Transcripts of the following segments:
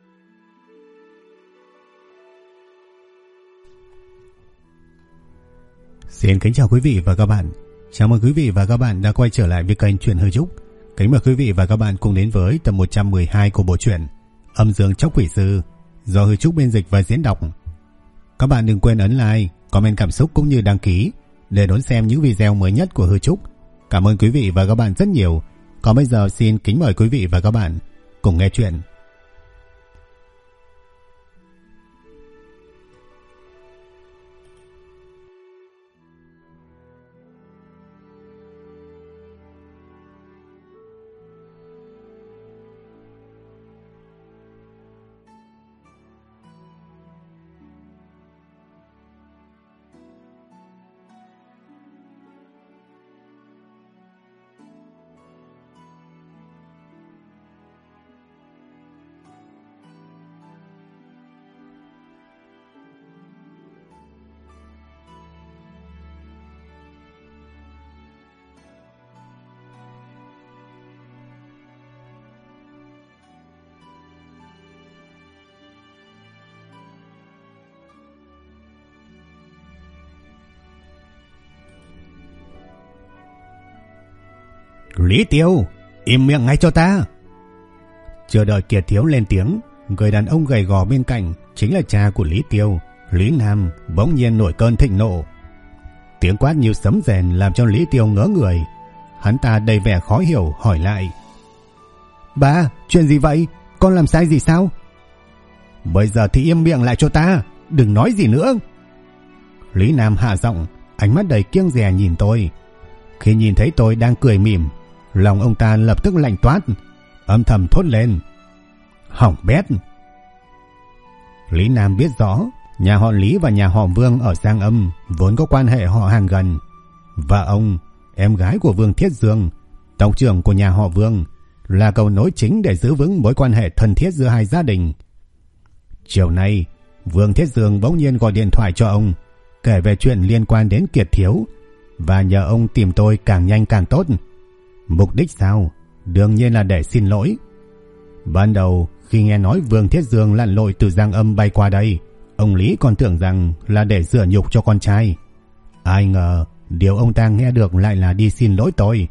Xin kính chào quý vị và các bạn. Chào mừng quý vị và các bạn đã quay trở lại với kênh Truyện Hư Trúc. Kính mời quý vị và các bạn cùng đến với tập 112 của bộ truyện Âm Dương Chóc Quỷ Sư do Hư Trúc biên dịch và diễn đọc. Các bạn đừng quên ấn like, comment cảm xúc cũng như đăng ký để đón xem những video mới nhất của Hư Trúc. Cảm ơn quý vị và các bạn rất nhiều. Còn bây giờ xin kính mời quý vị và các bạn cùng nghe chuyện. Lý Tiêu, im miệng ngay cho ta. Chờ đợi Kiệt Thiếu lên tiếng, người đàn ông gầy gò bên cạnh chính là cha của Lý Tiêu, Lý Nam, bỗng nhiên nổi cơn thịnh nộ. Tiếng quát như sấm rền làm cho Lý Tiêu ngớ người. Hắn ta đầy vẻ khó hiểu hỏi lại: "Ba, chuyện gì vậy? Con làm sai gì sao?" "Bây giờ thì im miệng lại cho ta, đừng nói gì nữa." Lý Nam hạ giọng, ánh mắt đầy kiêng dè nhìn tôi. Khi nhìn thấy tôi đang cười mỉm, lòng ông ta lập tức lạnh toát, âm thầm thốt lên: "Hỏng bét." Lý Nam biết rõ nhà họ Lý và nhà họ Vương ở Giang Âm vốn có quan hệ họ hàng gần, và ông, em gái của Vương Thiết Dương, tộc trưởng của nhà họ Vương, là cầu nối chính để giữ vững mối quan hệ thân thiết giữa hai gia đình. Chiều nay, Vương Thiết Dương bỗng nhiên gọi điện thoại cho ông, kể về chuyện liên quan đến Kiệt Thiếu và nhờ ông tìm tôi càng nhanh càng tốt. Mục đích sao? Đương nhiên là để xin lỗi. Ban đầu khi nghe nói Vương Thiết Dương lặn lội từ Giang Âm bay qua đây, ông Lý còn tưởng rằng là để rửa nhục cho con trai. Ai ngờ điều ông ta nghe được lại là đi xin lỗi tôi.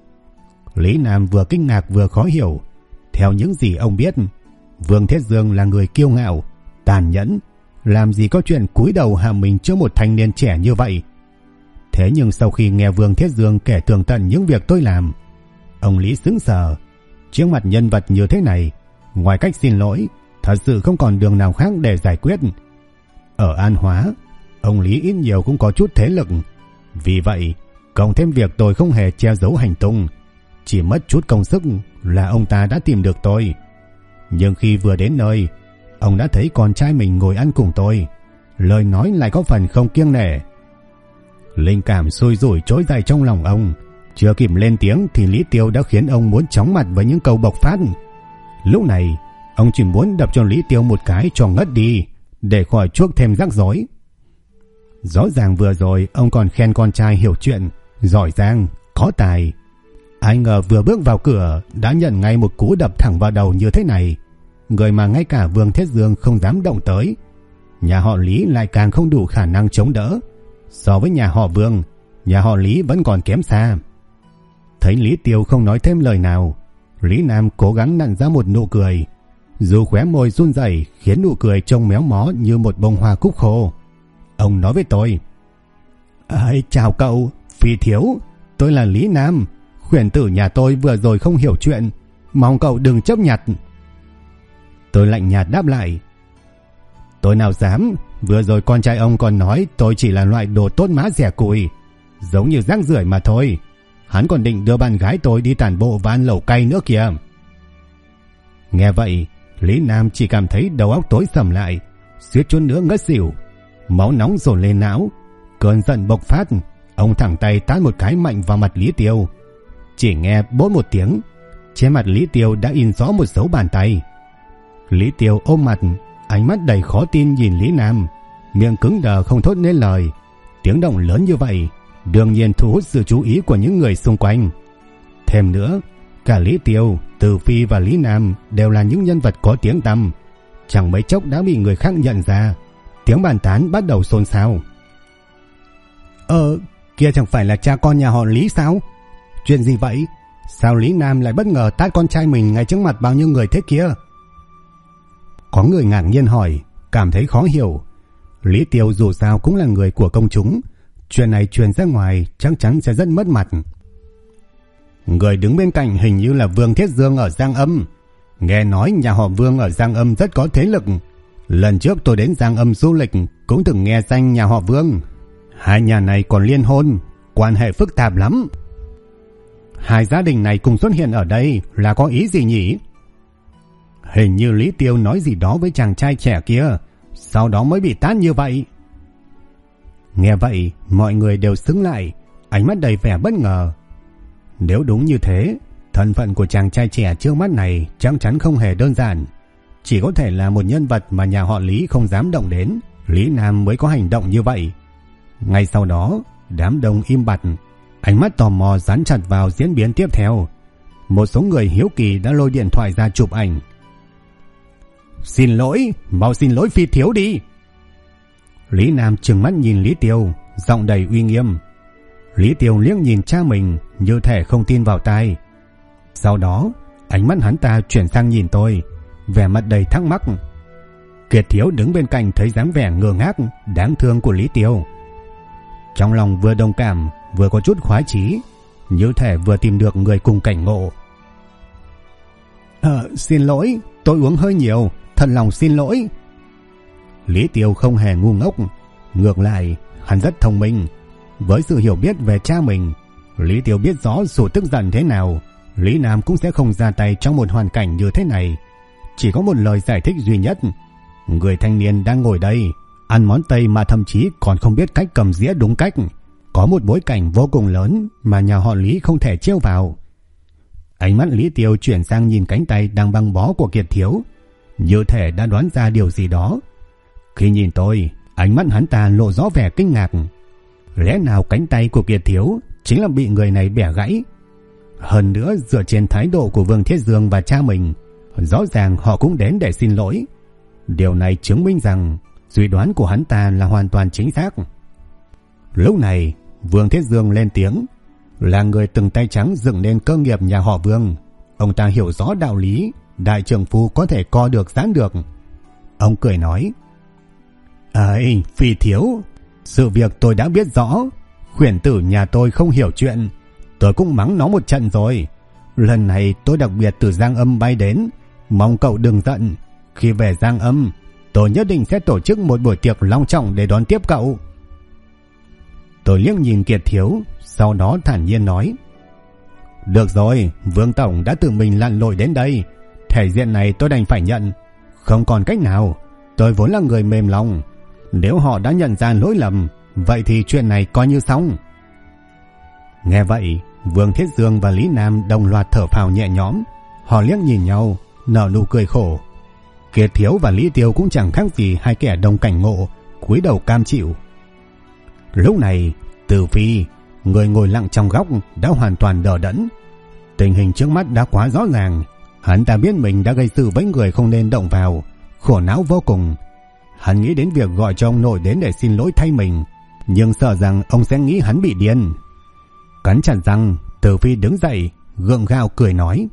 Lý Nam vừa kinh ngạc vừa khó hiểu. Theo những gì ông biết, Vương Thiết Dương là người kiêu ngạo, tàn nhẫn, làm gì có chuyện cúi đầu hạ mình trước một thanh niên trẻ như vậy. Thế nhưng sau khi nghe Vương Thiết Dương kể tường tận những việc tôi làm, ông Lý sững sờ. Trước mặt nhân vật như thế này, ngoài cách xin lỗi, thật sự không còn đường nào khác để giải quyết. Ở An Hóa, ông Lý ít nhiều cũng có chút thế lực. Vì vậy, cộng thêm việc tôi không hề che giấu hành tung, chỉ mất chút công sức là ông ta đã tìm được tôi. Nhưng khi vừa đến nơi, ông đã thấy con trai mình ngồi ăn cùng tôi, lời nói lại có phần không kiêng nể. Linh cảm sôi rủi trỗi dậy trong lòng ông. Chưa kịp lên tiếng thì Lý Tiêu đã khiến ông muốn chóng mặt với những câu bộc phát. Lúc này, ông chỉ muốn đập cho Lý Tiêu một cái cho ngất đi, để khỏi chuốc thêm rắc rối. Rõ ràng vừa rồi ông còn khen con trai hiểu chuyện, giỏi giang, có tài. Ai ngờ vừa bước vào cửa đã nhận ngay một cú đập thẳng vào đầu như thế này, người mà ngay cả Vương Thiết Dương không dám động tới. Nhà họ Lý lại càng không đủ khả năng chống đỡ. So với nhà họ Vương, nhà họ Lý vẫn còn kém xa. Thấy Lý Tiêu không nói thêm lời nào, Lý Nam cố gắng nặn ra một nụ cười, dù khóe môi run rẩy khiến nụ cười trông méo mó như một bông hoa cúc khô. Ông nói với tôi: "Chào cậu, Phi Thiếu, tôi là Lý Nam, khuyển tử nhà tôi vừa rồi không hiểu chuyện, mong cậu đừng chấp nhặt." Tôi lạnh nhạt đáp lại: "Tôi nào dám, vừa rồi con trai ông còn nói tôi chỉ là loại đồ tốt má rẻ cùi, giống như rác rưởi mà thôi. Hắn còn định đưa bạn gái tôi đi tản bộ và ăn lẩu cay nữa kìa." Nghe vậy, Lý Nam chỉ cảm thấy đầu óc tối sầm lại, suýt chút nữa ngất xỉu. Máu nóng dồn lên não, cơn giận bộc phát, ông thẳng tay tát một cái mạnh vào mặt Lý Tiêu. Chỉ nghe bốp một tiếng, trên mặt Lý Tiêu đã in rõ một dấu bàn tay. Lý Tiêu ôm mặt, ánh mắt đầy khó tin nhìn Lý Nam, miệng cứng đờ không thốt nên lời. Tiếng động lớn như vậy đương nhiên thu hút sự chú ý của những người xung quanh. Thêm nữa, cả Lý Tiêu, Từ Phi và Lý Nam đều là những nhân vật có tiếng tăm, chẳng mấy chốc đã bị người khác nhận ra. Tiếng bàn tán bắt đầu xôn xao. Kia chẳng phải là cha con nhà họ Lý sao? Chuyện gì vậy? Sao Lý Nam lại bất ngờ tát con trai mình ngay trước mặt bao nhiêu người thế kia? Có người ngạc nhiên hỏi, cảm thấy khó hiểu. Lý Tiêu dù sao cũng là người của công chúng, chuyện này truyền ra ngoài chắc chắn sẽ rất mất mặt. Người đứng bên cạnh hình như là Vương Thiết Dương ở Giang Âm. Nghe nói nhà họ Vương ở Giang Âm rất có thế lực. Lần trước tôi đến Giang Âm du lịch cũng từng nghe danh nhà họ Vương. Hai nhà này còn liên hôn, quan hệ phức tạp lắm. Hai gia đình này cùng xuất hiện ở đây là có ý gì nhỉ? Hình như Lý Tiêu nói gì đó với chàng trai trẻ kia, sau đó mới bị tát như vậy. Nghe vậy, mọi người đều sững lại, ánh mắt đầy vẻ bất ngờ. Nếu đúng như thế, thân phận của chàng trai trẻ trước mắt này chắc chắn không hề đơn giản. Chỉ có thể là một nhân vật mà nhà họ Lý không dám động đến, Lý Nam mới có hành động như vậy. Ngay sau đó, đám đông im bặt, ánh mắt tò mò dán chặt vào diễn biến tiếp theo. Một số người hiếu kỳ đã lôi điện thoại ra chụp ảnh. Xin lỗi, mau xin lỗi Phi thiếu đi. Lý Nam trừng mắt nhìn Lý Tiêu, giọng đầy uy nghiêm. Lý Tiêu liếc nhìn cha mình như thể không tin vào tai. Sau đó, ánh mắt hắn ta chuyển sang nhìn tôi, vẻ mặt đầy thắc mắc. Kiệt thiếu đứng bên cạnh thấy dáng vẻ ngơ ngác, đáng thương của Lý Tiêu. Trong lòng vừa đồng cảm, vừa có chút khoái chí, như thể vừa tìm được người cùng cảnh ngộ. Xin lỗi, tôi uống hơi nhiều, thật lòng xin lỗi. Lý Tiêu không hề ngu ngốc, ngược lại, hắn rất thông minh. Với sự hiểu biết về cha mình, Lý Tiêu biết rõ dù tức giận thế nào, Lý Nam cũng sẽ không ra tay trong một hoàn cảnh như thế này. Chỉ có một lời giải thích duy nhất. Người thanh niên đang ngồi đây, ăn món Tây mà thậm chí còn không biết cách cầm dĩa đúng cách. Có một bối cảnh vô cùng lớn mà nhà họ Lý không thể trêu vào. Ánh mắt Lý Tiêu chuyển sang nhìn cánh tay đang băng bó của Kiệt thiếu, như thể đã đoán ra điều gì đó. Khi nhìn tôi, ánh mắt hắn ta lộ rõ vẻ kinh ngạc. Lẽ nào cánh tay của Kiệt thiếu chính là bị người này bẻ gãy? Hơn nữa, dựa trên thái độ của Vương Thiết Dương và cha mình, rõ ràng họ cũng đến để xin lỗi. Điều này chứng minh rằng suy đoán của hắn ta là hoàn toàn chính xác. Lúc này, Vương Thiết Dương lên tiếng. Là người từng tay trắng dựng nên cơ nghiệp nhà họ Vương, ông ta hiểu rõ đạo lý đại trượng phu có thể co được giãn được. Ông cười nói: "Ấy, Phi thiếu, sự việc tôi đã biết rõ. Khuyển tử nhà tôi không hiểu chuyện, tôi cũng mắng nó một trận rồi. Lần này tôi đặc biệt từ Giang Âm bay đến, mong cậu đừng giận. Khi về Giang Âm, tôi nhất định sẽ tổ chức một buổi tiệc long trọng để đón tiếp cậu." Tôi liếc nhìn Kiệt thiếu, sau đó thản nhiên nói: "Được rồi, Vương tổng đã tự mình lặn lội đến đây, thể diện này tôi đành phải nhận. Không còn cách nào, tôi vốn là người mềm lòng. Nếu họ đã nhận ra lỗi lầm, vậy thì chuyện này coi như xong." Nghe vậy, Vương Thiết Dương và Lý Nam đồng loạt thở phào nhẹ nhõm. Họ liếc nhìn nhau, nở nụ cười khổ. Kiệt thiếu và Lý Tiêu cũng chẳng khác gì hai kẻ đồng cảnh ngộ, cúi đầu cam chịu. Lúc này, Từ Phi, người ngồi lặng trong góc, đã hoàn toàn đờ đẫn. Tình hình trước mắt đã quá rõ ràng. Hắn ta biết mình đã gây sự với người không nên động vào, khổ não vô cùng. Hắn nghĩ đến việc gọi cho ông nội đến để xin lỗi thay mình, nhưng sợ rằng ông sẽ nghĩ hắn bị điên. Cắn chặt răng, Từ Phi đứng dậy, gượng gạo cười nói: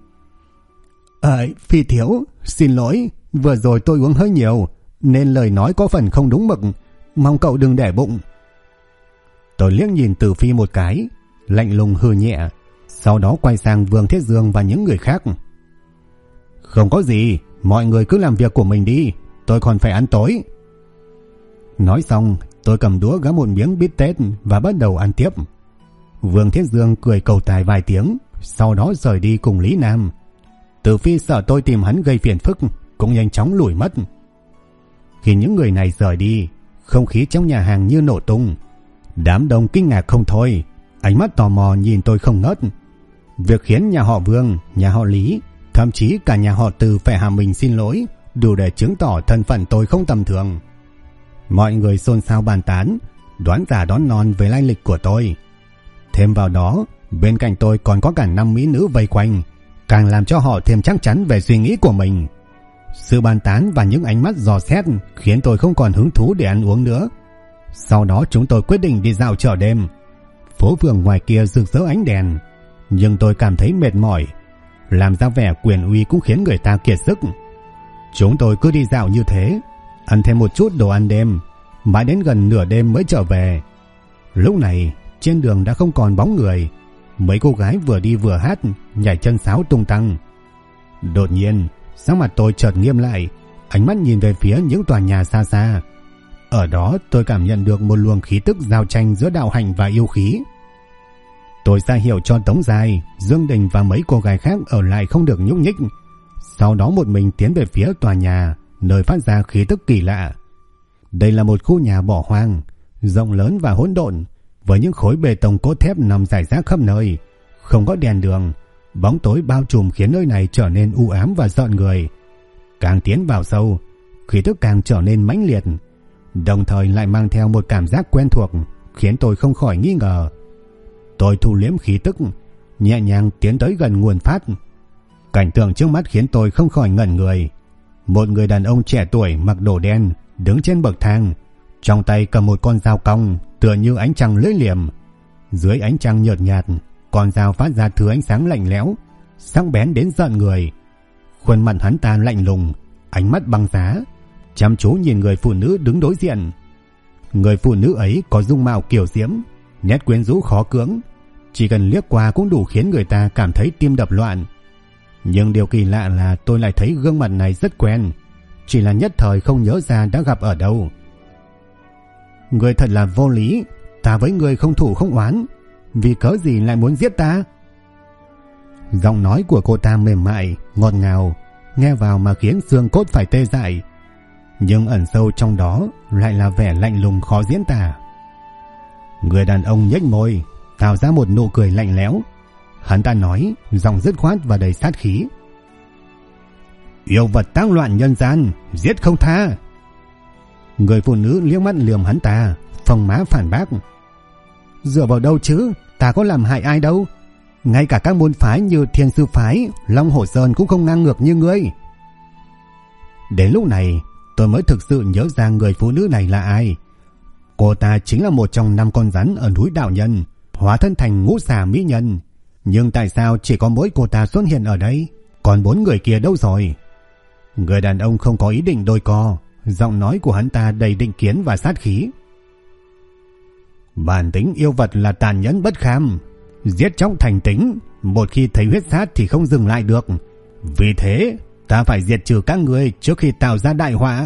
"Phi thiếu, xin lỗi, vừa rồi tôi uống hơi nhiều, nên lời nói có phần không đúng mực, mong cậu đừng để bụng." Tôi liếc nhìn Từ Phi một cái, lạnh lùng hừ nhẹ, sau đó quay sang Vương Thiết Dương và những người khác: "Không có gì, mọi người cứ làm việc của mình đi, tôi còn phải ăn tối." Nói xong, tôi cầm đũa gắp một miếng bít tết và bắt đầu ăn tiếp. Vương Thiết Dương cười cầu tài vài tiếng, sau đó rời đi cùng Lý Nam. Từ Phi sợ tôi tìm hắn gây phiền phức, cũng nhanh chóng lủi mất. Khi những người này rời đi, không khí trong nhà hàng như nổ tung. Đám đông kinh ngạc không thôi, ánh mắt tò mò nhìn tôi không ngớt. Việc khiến nhà họ Vương, nhà họ Lý, thậm chí cả nhà họ Từ phải hạ mình xin lỗi, đủ để chứng tỏ thân phận tôi không tầm thường. Mọi người xôn xao bàn tán, đoán giả đoán non về lai lịch của tôi. Thêm vào đó, bên cạnh tôi còn có cả 5 mỹ nữ vây quanh, càng làm cho họ thêm chắc chắn về suy nghĩ của mình. Sự bàn tán và những ánh mắt dò xét khiến tôi không còn hứng thú để ăn uống nữa. Sau đó chúng tôi quyết định đi dạo chợ đêm. Phố phường ngoài kia rực rỡ ánh đèn, nhưng tôi cảm thấy mệt mỏi. Làm ra vẻ quyền uy cũng khiến người ta kiệt sức. Chúng tôi cứ đi dạo như thế, ăn thêm một chút đồ ăn đêm, mãi đến gần nửa đêm mới trở về. Lúc này trên đường đã không còn bóng người. Mấy cô gái vừa đi vừa hát, nhảy chân sáo tung tăng. Đột nhiên sắc mặt tôi chợt nghiêm lại, ánh mắt nhìn về phía những tòa nhà xa xa. Ở đó tôi cảm nhận được một luồng khí tức giao tranh giữa đạo hạnh và yêu khí. Tôi ra hiệu cho Tống Giai, Dương Đình và mấy cô gái khác ở lại không được nhúc nhích. Sau đó một mình tiến về phía tòa nhà, nơi phát ra khí tức kỳ lạ. Đây là một khu nhà bỏ hoang, rộng lớn và hỗn độn, với những khối bê tông cốt thép nằm rải rác khắp nơi, không có đèn đường, bóng tối bao trùm khiến nơi này trở nên u ám và rợn người. Càng tiến vào sâu, khí tức càng trở nên mãnh liệt, đồng thời lại mang theo một cảm giác quen thuộc, khiến tôi không khỏi nghi ngờ. Tôi thu liễm khí tức, nhẹ nhàng tiến tới gần nguồn phát. Cảnh tượng trước mắt khiến tôi không khỏi ngẩn người. Một người đàn ông trẻ tuổi mặc đồ đen đứng trên bậc thang, trong tay cầm một con dao cong tựa như ánh trăng lưỡi liềm. Dưới ánh trăng nhợt nhạt, con dao phát ra thứ ánh sáng lạnh lẽo, sắc bén đến rợn người. Khuôn mặt hắn ta lạnh lùng, ánh mắt băng giá, chăm chú nhìn người phụ nữ đứng đối diện. Người phụ nữ ấy có dung mạo kiều diễm, nét quyến rũ khó cưỡng, chỉ cần liếc qua cũng đủ khiến người ta cảm thấy tim đập loạn. Nhưng điều kỳ lạ là tôi lại thấy gương mặt này rất quen, chỉ là nhất thời không nhớ ra đã gặp ở đâu. Người thật là vô lý, ta với người không thủ không oán, vì cớ gì lại muốn giết ta? Giọng nói của cô ta mềm mại, ngọt ngào, nghe vào mà khiến xương cốt phải tê dại, nhưng ẩn sâu trong đó lại là vẻ lạnh lùng khó diễn tả. Người đàn ông nhếch môi, tạo ra một nụ cười lạnh lẽo. Hắn ta nói, giọng dứt khoát và đầy sát khí: Yêu vật táng loạn nhân gian, giết không tha. Người phụ nữ liếc mắt lườm hắn ta, phồng má phản bác: Dựa vào đâu chứ, ta có làm hại ai đâu. Ngay cả các môn phái như Thiên Sư Phái, Long Hổ Sơn cũng không ngang ngược như ngươi. Đến lúc này tôi mới thực sự nhớ ra người phụ nữ này là ai. Cô ta chính là một trong 5 con rắn ở núi Đạo Nhân, hóa thân thành ngũ xà mỹ nhân. Nhưng tại sao chỉ có mỗi cô ta xuất hiện ở đây, còn 4 người kia đâu rồi? Người đàn ông không có ý định đôi co, giọng nói của hắn ta đầy định kiến và sát khí: Bản tính yêu vật là tàn nhẫn bất kham, giết chóc thành tính, một khi thấy huyết sát thì không dừng lại được. Vì thế ta phải diệt trừ các ngươi trước khi tạo ra đại họa.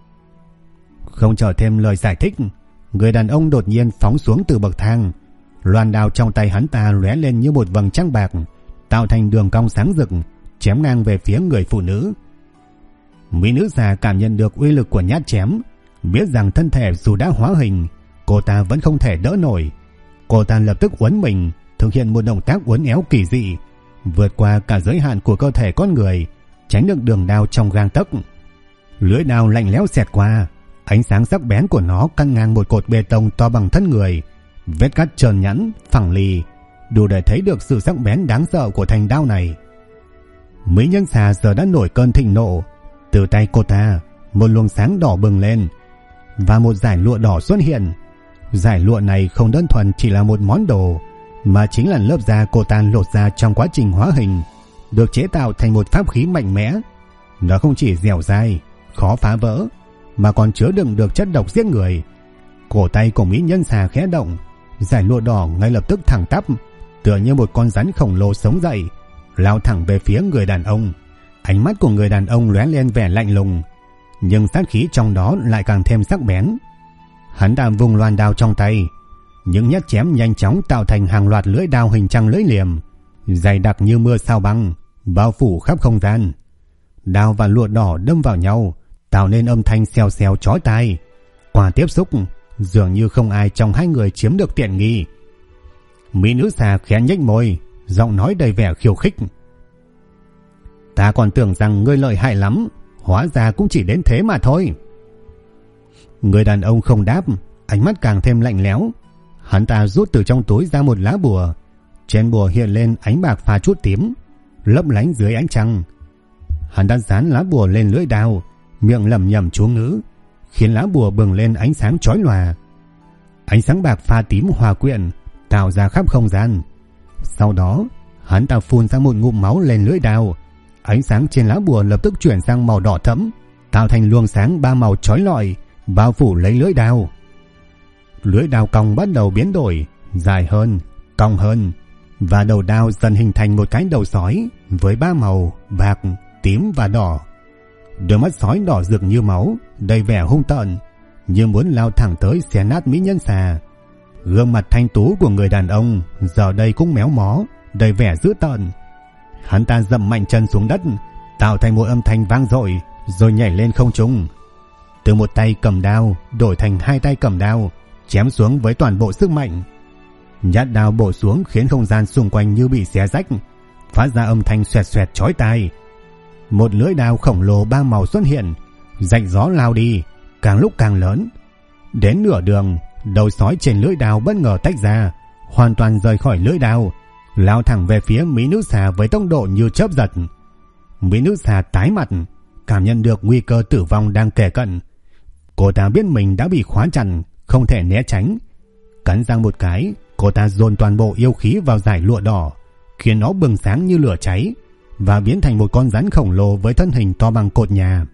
Không chờ thêm lời giải thích, người đàn ông đột nhiên phóng xuống từ bậc thang. Loan đao trong tay hắn ta lóe lên như một vầng trăng bạc, tạo thành đường cong sáng rực, chém ngang về phía người phụ nữ. Mỹ nữ già cảm nhận được uy lực của nhát chém, biết rằng thân thể dù đã hóa hình, cô ta vẫn không thể đỡ nổi. Cô ta lập tức uốn mình, thực hiện một động tác uốn éo kỳ dị, vượt qua cả giới hạn của cơ thể con người, tránh được đường đao trong gang tấc. Lưỡi đao lạnh lẽo xẹt qua, ánh sáng sắc bén của nó cắt ngang một cột bê tông to bằng thân người. Vết cắt trơn nhẵn, phẳng lì, đủ để thấy được sự sắc bén đáng sợ của thanh đao này. Mỹ nhân xà giờ đã nổi cơn thịnh nộ. Từ tay cô ta, một luồng sáng đỏ bừng lên, và một dải lụa đỏ xuất hiện. Dải lụa này không đơn thuần chỉ là một món đồ, mà chính là lớp da cô ta lột ra trong quá trình hóa hình, được chế tạo thành một pháp khí mạnh mẽ. Nó không chỉ dẻo dai, khó phá vỡ, mà còn chứa đựng được chất độc giết người. Cổ tay của mỹ nhân xà khẽ động, dải lụa đỏ ngay lập tức thẳng tắp, tựa như một con rắn khổng lồ sống dậy, lao thẳng về phía người đàn ông. Ánh mắt của người đàn ông lóe lên vẻ lạnh lùng, nhưng sát khí trong đó lại càng thêm sắc bén. Hắn ta vùng loan đao trong tay, những nhát chém nhanh chóng tạo thành hàng loạt lưỡi đao hình trăng lưỡi liềm, dày đặc như mưa sao băng, bao phủ khắp không gian. Đao và lụa đỏ đâm vào nhau, tạo nên âm thanh xèo xèo chói tai. Qua tiếp xúc, dường như không ai trong hai người chiếm được tiện nghi. Mỹ nữ xà khẽ nhếch môi, giọng nói đầy vẻ khiêu khích: Ta còn tưởng rằng ngươi lợi hại lắm, hóa ra cũng chỉ đến thế mà thôi. Người đàn ông không đáp, ánh mắt càng thêm lạnh lẽo. Hắn ta rút từ trong túi ra một lá bùa, trên bùa hiện lên ánh bạc pha chút tím, lấp lánh dưới ánh trăng. Hắn đã dán lá bùa lên lưỡi đao, miệng lẩm nhẩm chú ngữ, khiến lá bùa bừng lên ánh sáng chói lòa. Ánh sáng bạc pha tím hòa quyện, tạo ra khắp không gian. Sau đó, hắn ta phun ra một ngụm máu lên lưỡi đao. Ánh sáng trên lá bùa lập tức chuyển sang màu đỏ thẫm, tạo thành luồng sáng ba màu chói lọi, bao phủ lấy lưỡi đao. Lưỡi đao cong bắt đầu biến đổi, dài hơn, cong hơn, và đầu đao dần hình thành một cái đầu sói với ba màu bạc, tím và đỏ. Đôi mắt sói đỏ rực như máu, đầy vẻ hung tợn, như muốn lao thẳng tới xé nát mỹ nhân xà. Gương mặt thanh tú của người đàn ông giờ đây cũng méo mó, đầy vẻ dữ tợn. Hắn ta dậm mạnh chân xuống đất, tạo thành một âm thanh vang dội, rồi nhảy lên không trung. Từ một tay cầm đao đổi thành hai tay cầm đao, chém xuống với toàn bộ sức mạnh. Nhát đao bổ xuống khiến không gian xung quanh như bị xé rách, phát ra âm thanh xoẹt xoẹt chói tai. Một lưỡi đao khổng lồ ba màu xuất hiện, rạch gió lao đi, càng lúc càng lớn. Đến nửa đường, đầu sói trên lưỡi đao bất ngờ tách ra, hoàn toàn rời khỏi lưỡi đao, lao thẳng về phía mỹ nữ xà với tốc độ như chớp giật. Mỹ nữ xà tái mặt, cảm nhận được nguy cơ tử vong đang kề cận. Cô ta biết mình đã bị khóa chặt, không thể né tránh. Cắn răng một cái, cô ta dồn toàn bộ yêu khí vào dải lụa đỏ, khiến nó bừng sáng như lửa cháy và biến thành một con rắn khổng lồ với thân hình to bằng cột nhà.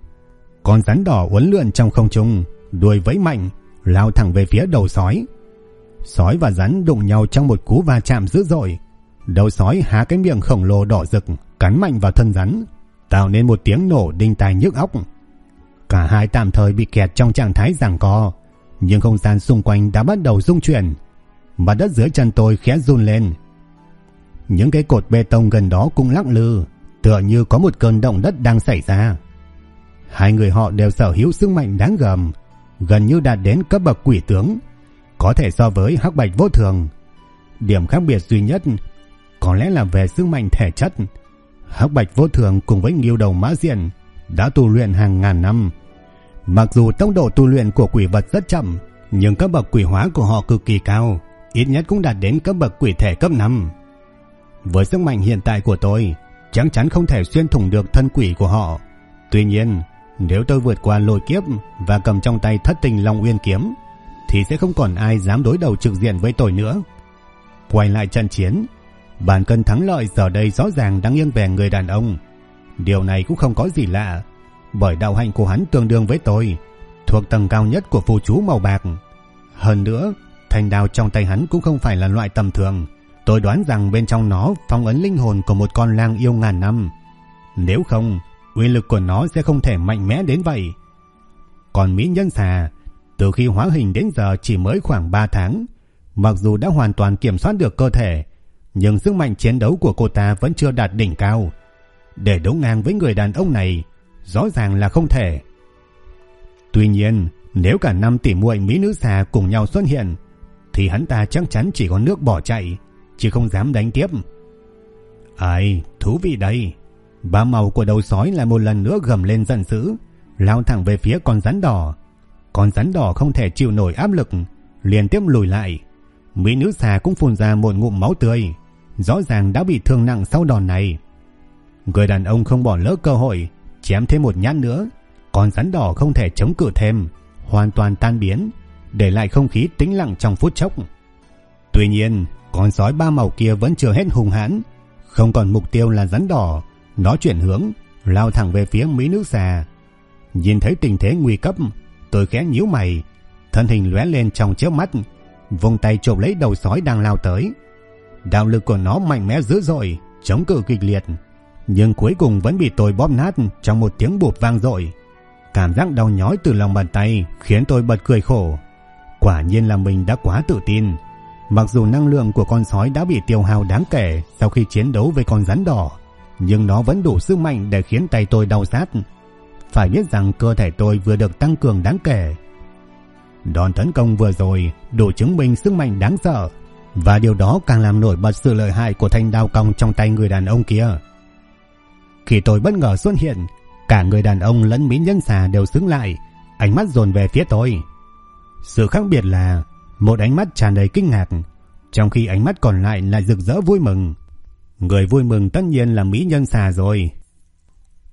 Con rắn đỏ uốn lượn trong không trung, đuôi vẫy mạnh, lao thẳng về phía đầu sói. Sói và rắn đụng nhau trong một cú va chạm dữ dội. Đầu sói há cái miệng khổng lồ đỏ rực, cắn mạnh vào thân rắn, tạo nên một tiếng nổ đinh tai nhức óc. Cả hai tạm thời bị kẹt trong trạng thái giằng co, nhưng không gian xung quanh đã bắt đầu rung chuyển. Mặt đất dưới chân tôi khẽ run lên. Những cái cột bê tông gần đó cũng lắc lư, tựa như có một cơn động đất đang xảy ra. Hai người họ đều sở hữu sức mạnh đáng gờm, gần như đạt đến cấp bậc quỷ tướng, có thể so với Hắc Bạch Vô Thường. Điểm khác biệt duy nhất có lẽ là về sức mạnh thể chất. Hắc Bạch Vô Thường cùng với Ngưu Đầu Mã Diện đã tu luyện hàng ngàn năm. Mặc dù tốc độ tu luyện của quỷ vật rất chậm, nhưng cấp bậc quỷ hóa của họ cực kỳ cao, ít nhất cũng đạt đến cấp bậc quỷ thể cấp 5. Với sức mạnh hiện tại của tôi, chắc chắn không thể xuyên thủng được thân quỷ của họ. Tuy nhiên, nếu tôi vượt qua lôi kiếp và cầm trong tay Thất Tình Long Uyên kiếm, thì sẽ không còn ai dám đối đầu trực diện với tôi nữa. Quay lại trận chiến, bàn cân thắng lợi giờ đây rõ ràng đang nghiêng về người đàn ông. Điều này cũng không có gì lạ, bởi đạo hạnh của hắn tương đương với tôi, thuộc tầng cao nhất của phù chú màu bạc. Hơn nữa, thanh đao trong tay hắn cũng không phải là loại tầm thường. Tôi đoán rằng bên trong nó phong ấn linh hồn của một con lang yêu ngàn năm. Nếu không, uy lực của nó sẽ không thể mạnh mẽ đến vậy. Còn mỹ nhân xà, từ khi hóa hình đến giờ chỉ mới khoảng 3 tháng. Mặc dù đã hoàn toàn kiểm soát được cơ thể, nhưng sức mạnh chiến đấu của cô ta vẫn chưa đạt đỉnh cao. Để đấu ngang với người đàn ông này, rõ ràng là không thể. Tuy nhiên, nếu cả 5 tỷ muội mỹ nữ xà cùng nhau xuất hiện, thì hắn ta chắc chắn chỉ có nước bỏ chạy, chứ không dám đánh tiếp. Ai, thú vị đây. Ba màu của đầu sói lại một lần nữa gầm lên giận dữ, lao thẳng về phía con rắn đỏ. Con rắn đỏ không thể chịu nổi áp lực, liên tiếp lùi lại. Mỹ nữ xà cũng phun ra một ngụm máu tươi, rõ ràng đã bị thương nặng sau đòn này. Người đàn ông không bỏ lỡ cơ hội, chém thêm một nhát nữa. Con rắn đỏ không thể chống cự thêm, hoàn toàn tan biến, để lại không khí tĩnh lặng trong phút chốc. Tuy nhiên, con sói ba màu kia vẫn chưa hết hung hãn. Không còn mục tiêu là rắn đỏ, nó chuyển hướng, lao thẳng về phía mỹ nữ xà. Nhìn thấy tình thế nguy cấp, tôi khẽ nhíu mày, thân hình lóe lên trong chớp mắt, vung tay chộp lấy đầu sói đang lao tới. Đạo lực của nó mạnh mẽ dữ dội, chống cự kịch liệt, nhưng cuối cùng vẫn bị tôi bóp nát trong một tiếng bụp vang dội. Cảm giác đau nhói từ lòng bàn tay khiến tôi bật cười khổ. Quả nhiên là mình đã quá tự tin. Mặc dù năng lượng của con sói đã bị tiêu hao đáng kể sau khi chiến đấu với con rắn đỏ, nhưng nó vẫn đủ sức mạnh để khiến tay tôi đau rát. Phải biết rằng cơ thể tôi vừa được tăng cường đáng kể. Đòn tấn công vừa rồi đủ chứng minh sức mạnh đáng sợ, và điều đó càng làm nổi bật sự lợi hại của thanh đao cong trong tay người đàn ông kia. Khi tôi bất ngờ xuất hiện, cả người đàn ông lẫn mỹ nhân xà đều sững lại, ánh mắt dồn về phía tôi. Sự khác biệt là một ánh mắt tràn đầy kinh ngạc, trong khi ánh mắt còn lại lại rực rỡ vui mừng. Người vui mừng tất nhiên là mỹ nhân xà rồi.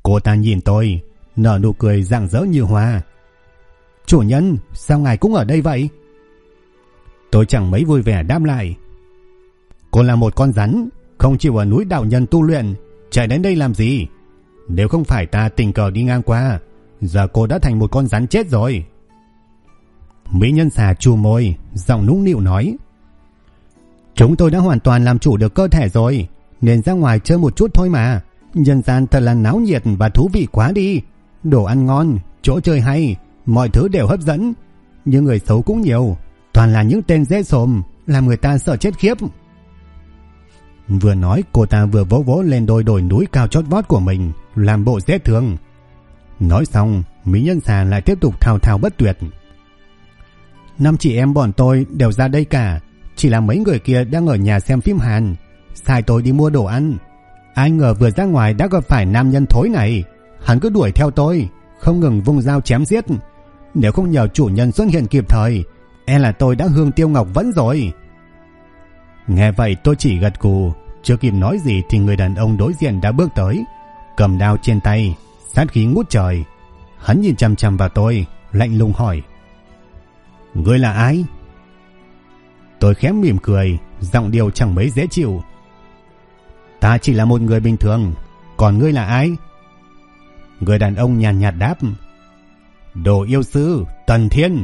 Cô ta nhìn tôi, nở nụ cười rạng rỡ như hoa. Chủ nhân, sao ngài cũng ở đây vậy? Tôi chẳng mấy vui vẻ đáp lại. Cô là một con rắn, không chịu ở núi đạo nhân tu luyện, chạy đến đây làm gì? Nếu không phải ta tình cờ đi ngang qua, giờ cô đã thành một con rắn chết rồi. Mỹ nhân xà chu môi, giọng nũng nịu nói. Chúng tôi đã hoàn toàn làm chủ được cơ thể rồi, nên ra ngoài chơi một chút thôi mà. Nhân gian thật là náo nhiệt và thú vị quá đi. Đồ ăn ngon, chỗ chơi hay, mọi thứ đều hấp dẫn. Nhưng người xấu cũng nhiều, toàn là những tên dễ xồm, làm người ta sợ chết khiếp. Vừa nói cô ta vừa vỗ vỗ lên đôi đồi núi cao chót vót của mình, làm bộ dễ thương. Nói xong, Mỹ nhân xà lại tiếp tục thao thao bất tuyệt. 5 chị em bọn tôi đều ra đây cả, chỉ là mấy người kia đang ở nhà xem phim Hàn, sai tôi đi mua đồ ăn. Ai ngờ vừa ra ngoài đã gặp phải nam nhân thối này, hắn cứ đuổi theo tôi, không ngừng vung dao chém giết. Nếu không nhờ chủ nhân xuất hiện kịp thời, e là tôi đã hương tiêu ngọc vẫn rồi. Nghe vậy tôi chỉ gật gù, chưa kịp nói gì thì người đàn ông đối diện đã bước tới, cầm đao trên tay, sát khí ngút trời. Hắn nhìn chằm chằm vào tôi, lạnh lùng hỏi. Ngươi là ai? Tôi khẽ mỉm cười, giọng điệu chẳng mấy dễ chịu. Ta chỉ là một người bình thường, còn ngươi là ai? Người đàn ông nhàn nhạt đáp. Đồ yêu sư Tần Thiên.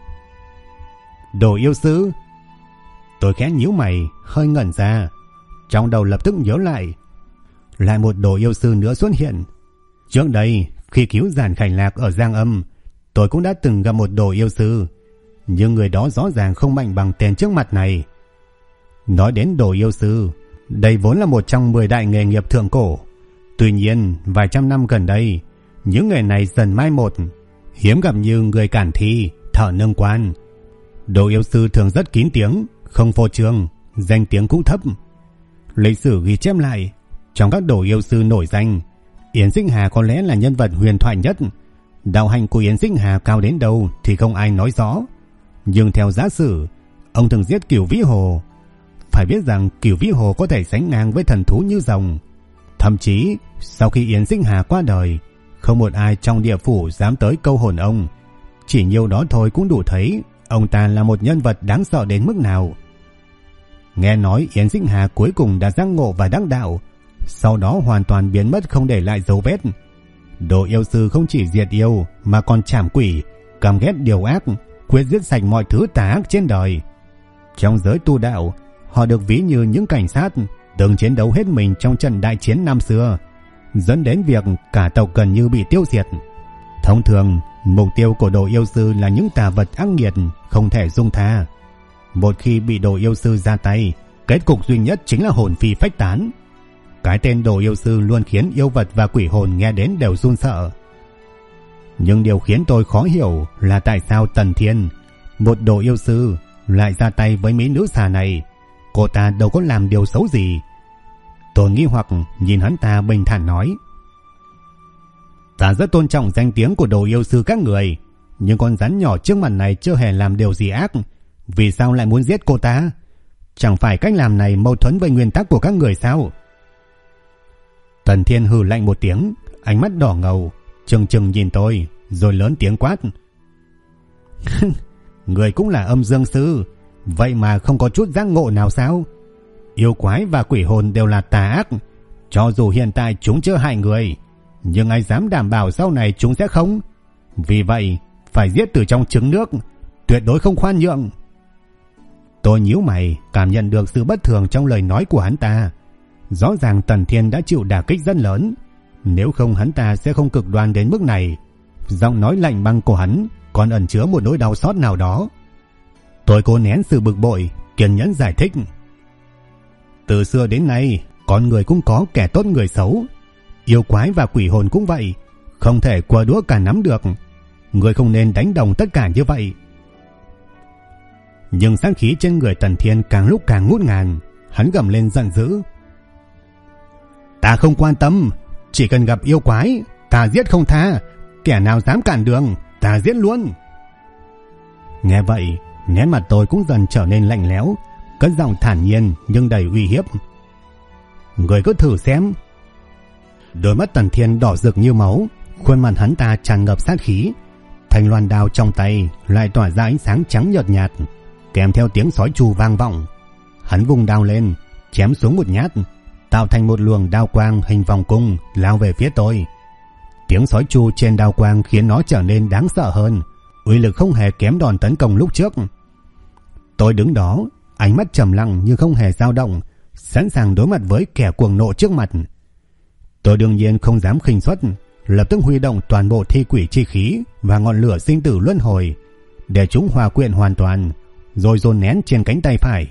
Đồ yêu sư? Tôi khẽ nhíu mày, hơi ngẩn ra, trong đầu lập tức nhớ lại một đồ yêu sư nữa xuất hiện. Trước đây khi cứu Giản Khải Lạc ở Giang Âm, tôi cũng đã từng gặp một đồ yêu sư, nhưng người đó rõ ràng không mạnh bằng tên trước mặt này. Nói đến đồ yêu sư, đây vốn là một trong 10 đại nghề nghiệp thượng cổ. Tuy nhiên vài trăm năm gần đây, những nghề này dần mai một, hiếm gặp như người cản thi, thợ nâng quan. Đồ yêu sư thường rất kín tiếng, không phô trương, danh tiếng cũng thấp. Lịch sử ghi chép lại, trong các đồ yêu sư nổi danh, Yến Xích Hà có lẽ là nhân vật huyền thoại nhất. Đạo hạnh của Yến Xích Hà cao đến đâu thì không ai nói rõ, nhưng theo giả sử, ông từng giết Cửu Vĩ Hồ. Phải biết rằng Cửu Vĩ Hồ có thể sánh ngang với thần thú như rồng. Thậm chí sau khi Yến Xích Hà qua đời, không một ai trong địa phủ dám tới câu hồn ông. Chỉ nhiêu đó thôi cũng đủ thấy ông ta là một nhân vật đáng sợ đến mức nào. Nghe nói Yến Xích Hà cuối cùng đã giác ngộ và đắc đạo, sau đó hoàn toàn biến mất không để lại dấu vết. Đồ yêu sư không chỉ diệt yêu mà còn trảm quỷ, căm ghét điều ác, quyết giết sạch mọi thứ tà ác trên đời. Trong giới tu đạo, họ được ví như những cảnh sát từng chiến đấu hết mình trong trận đại chiến năm xưa, dẫn đến việc cả tộc gần như bị tiêu diệt. Thông thường, mục tiêu của đồ yêu sư là những tà vật ác nghiệt không thể dung tha. Một khi bị đồ yêu sư ra tay, kết cục duy nhất chính là hồn phi phách tán. Cái tên đồ yêu sư luôn khiến yêu vật và quỷ hồn nghe đến đều run sợ. Nhưng điều khiến tôi khó hiểu là tại sao Tần Thiên, một đồ yêu sư, lại ra tay với mỹ nữ xà này. Cô ta đâu có làm điều xấu gì. Tôi nghi hoặc nhìn hắn ta bình thản nói. Ta rất tôn trọng danh tiếng của đồ yêu sư các người, nhưng con rắn nhỏ trước mặt này chưa hề làm điều gì ác, vì sao lại muốn giết cô ta? Chẳng phải cách làm này mâu thuẫn với nguyên tắc của các người sao? Tần Thiên hừ lạnh một tiếng, ánh mắt đỏ ngầu, trừng trừng nhìn tôi, rồi lớn tiếng quát. Người cũng là âm dương sư, vậy mà không có chút giác ngộ nào sao? Yêu quái và quỷ hồn đều là tà ác, cho dù hiện tại chúng chưa hại người, nhưng ai dám đảm bảo sau này chúng sẽ không? Vì vậy, phải giết từ trong trứng nước, tuyệt đối không khoan nhượng. Tôi nhíu mày, cảm nhận được sự bất thường trong lời nói của hắn ta. Rõ ràng Tần Thiên đã chịu đả kích rất lớn, nếu không hắn ta sẽ không cực đoan đến mức này. Giọng nói lạnh băng của hắn còn ẩn chứa một nỗi đau xót nào đó. Tôi cố nén sự bực bội, kiên nhẫn giải thích. Từ xưa đến nay, con người cũng có kẻ tốt người xấu, yêu quái và quỷ hồn cũng vậy, không thể quả đũa cả nắm được. Người không nên đánh đồng tất cả như vậy. Nhưng sát khí trên người Tần Thiên càng lúc càng ngút ngàn. Hắn gầm lên giận dữ. Ta không quan tâm, chỉ cần gặp yêu quái, ta giết không tha. Kẻ nào dám cản đường, ta giết luôn. Nghe vậy, nét mặt tôi cũng dần trở nên lạnh lẽo, cất giọng thản nhiên nhưng đầy uy hiếp. Người cứ thử xem. Đôi mắt Tần Thiên đỏ rực như máu, khuôn mặt hắn ta tràn ngập sát khí. Thanh loan đao trong tay lại tỏa ra ánh sáng trắng nhợt nhạt, kèm theo tiếng sói tru vang vọng. Hắn vung đao lên, chém xuống một nhát, tạo thành một luồng đao quang hình vòng cung lao về phía tôi. Tiếng sói tru trên đao quang khiến nó trở nên đáng sợ hơn, uy lực không hề kém đòn tấn công lúc trước. Tôi đứng đó, ánh mắt trầm lặng nhưng không hề dao động, sẵn sàng đối mặt với kẻ cuồng nộ trước mặt. Tôi đương nhiên không dám khinh suất, lập tức huy động toàn bộ thi quỷ chi khí và ngọn lửa sinh tử luân hồi để chúng hòa quyện hoàn toàn, rồi dồn nén trên cánh tay phải.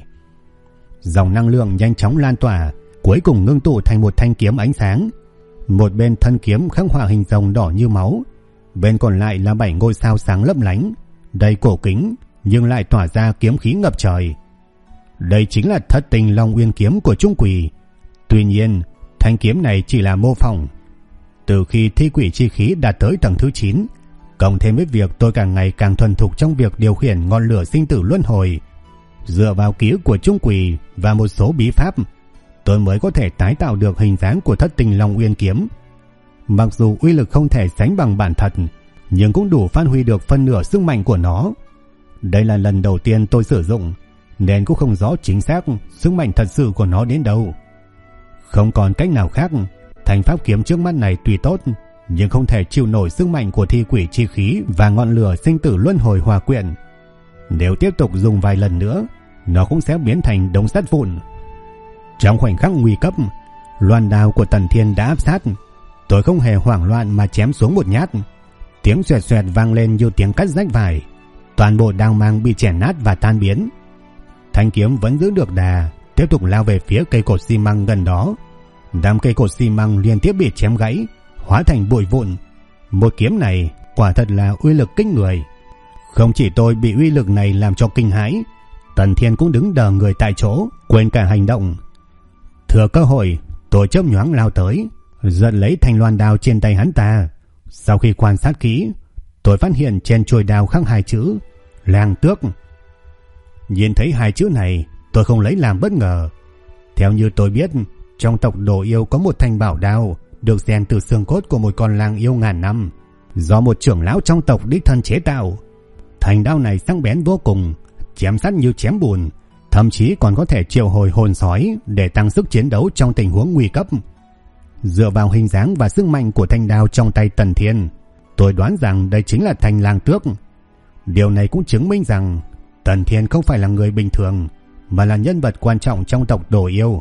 Dòng năng lượng nhanh chóng lan tỏa, cuối cùng ngưng tụ thành một thanh kiếm ánh sáng. Một bên thân kiếm khắc họa hình rồng đỏ như máu, bên còn lại là 7 ngôi sao sáng lấp lánh, đầy cổ kính nhưng lại tỏa ra kiếm khí ngập trời. Đây chính là Thất Tình Long Uyên kiếm của Trung Quỷ. Tuy nhiên, thanh kiếm này chỉ là mô phỏng. Từ khi thi quỷ chi khí đạt tới tầng thứ 9, cộng thêm với việc tôi càng ngày càng thuần thục trong việc điều khiển ngọn lửa sinh tử luân hồi, dựa vào ký ức của Trung Quỷ và một số bí pháp, tôi mới có thể tái tạo được hình dáng của Thất Tình Long Uyên kiếm. Mặc dù uy lực không thể sánh bằng bản thật, nhưng cũng đủ phát huy được phân nửa sức mạnh của nó. Đây là lần đầu tiên tôi sử dụng, nên cũng không rõ chính xác sức mạnh thật sự của nó đến đâu. Không còn cách nào khác, thanh pháp kiếm trước mắt này tuy tốt, nhưng không thể chịu nổi sức mạnh của thi quỷ chi khí và ngọn lửa sinh tử luân hồi hòa quyện. Nếu tiếp tục dùng vài lần nữa, nó cũng sẽ biến thành đống sắt vụn. Trong khoảnh khắc nguy cấp, loan đao của Tần Thiên đã áp sát. Tôi không hề hoảng loạn mà chém xuống một nhát. Tiếng xoẹt xoẹt vang lên như tiếng cắt rách vải. Toàn bộ đao mang bị chẻ nát và tan biến. Thanh kiếm vẫn giữ được đà, tiếp tục lao về phía cây cột xi măng gần đó. Đám cây cột xi măng liên tiếp bị chém gãy, hóa thành bụi vụn. Một kiếm này quả thật là uy lực kinh người. Không chỉ tôi bị uy lực này làm cho kinh hãi, Tần Thiên cũng đứng đờ người tại chỗ, quên cả hành động. Thừa cơ hội, tôi chớp nhoáng lao tới, giật lấy thanh loan đao trên tay hắn ta. Sau khi quan sát kỹ, tôi phát hiện trên chuôi đao khắc 2 chữ Lang Tước. Nhìn thấy 2 chữ này, tôi không lấy làm bất ngờ. Theo như tôi biết, trong tộc Đồ Yêu có một thanh bảo đao được rèn từ xương cốt của một con lang yêu ngàn năm, do một trưởng lão trong tộc đích thân chế tạo. Thanh đao này sắc bén vô cùng, chém sắt như chém bùn, thậm chí còn có thể triệu hồi hồn sói để tăng sức chiến đấu trong tình huống nguy cấp. Dựa vào hình dáng và sức mạnh của thanh đao trong tay Tần Thiên, tôi đoán rằng đây chính là thanh Lang Tước. Điều này cũng chứng minh rằng Tần Thiên không phải là người bình thường, mà là nhân vật quan trọng trong tộc Đồ Yêu.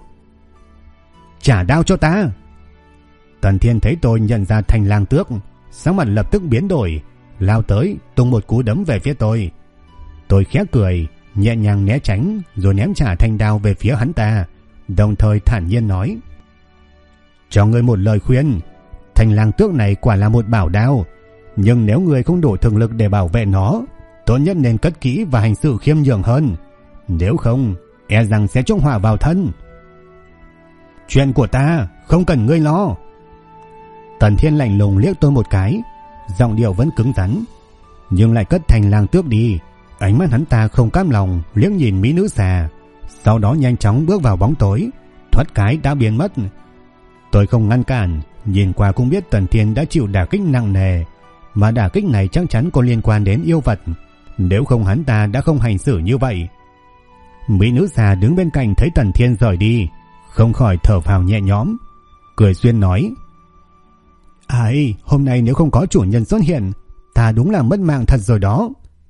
Trả đao cho ta! Tần Thiên thấy tôi nhận ra thanh Lang Tước, sắc mặt lập tức biến đổi, lao tới tung một cú đấm về phía tôi. Tôi khẽ cười, nhẹ nhàng né tránh rồi ném trả thanh đao về phía hắn ta, đồng thời thản nhiên nói: cho ngươi một lời khuyên, thanh Lang Tước này quả là một bảo đao, nhưng nếu ngươi không đủ thực lực để bảo vệ nó, tốt nhất nên cất kỹ và hành sự khiêm nhường hơn, nếu không e rằng sẽ chuốc họa vào thân. Chuyện của ta không cần ngươi lo. Tần Thiên lạnh lùng liếc tôi một cái, giọng điệu vẫn cứng rắn, nhưng lại cất thanh Lang Tước đi. Ánh mắt hắn ta không cam lòng liếc nhìn mỹ nữ xà, sau đó nhanh chóng bước vào bóng tối, thoát cái đã biến mất. Tôi không ngăn cản, nhìn qua cũng biết Tần Thiên đã chịu đả kích nặng nề, mà đả kích này chắc chắn có liên quan đến yêu vật, nếu không hắn ta đã không hành xử như vậy. Mỹ nữ xà đứng bên cạnh thấy Tần Thiên rời đi, không khỏi thở phào nhẹ nhõm, cười duyên nói: ai, hôm nay nếu không có chủ nhân xuất hiện, ta đúng là mất mạng thật rồi đó.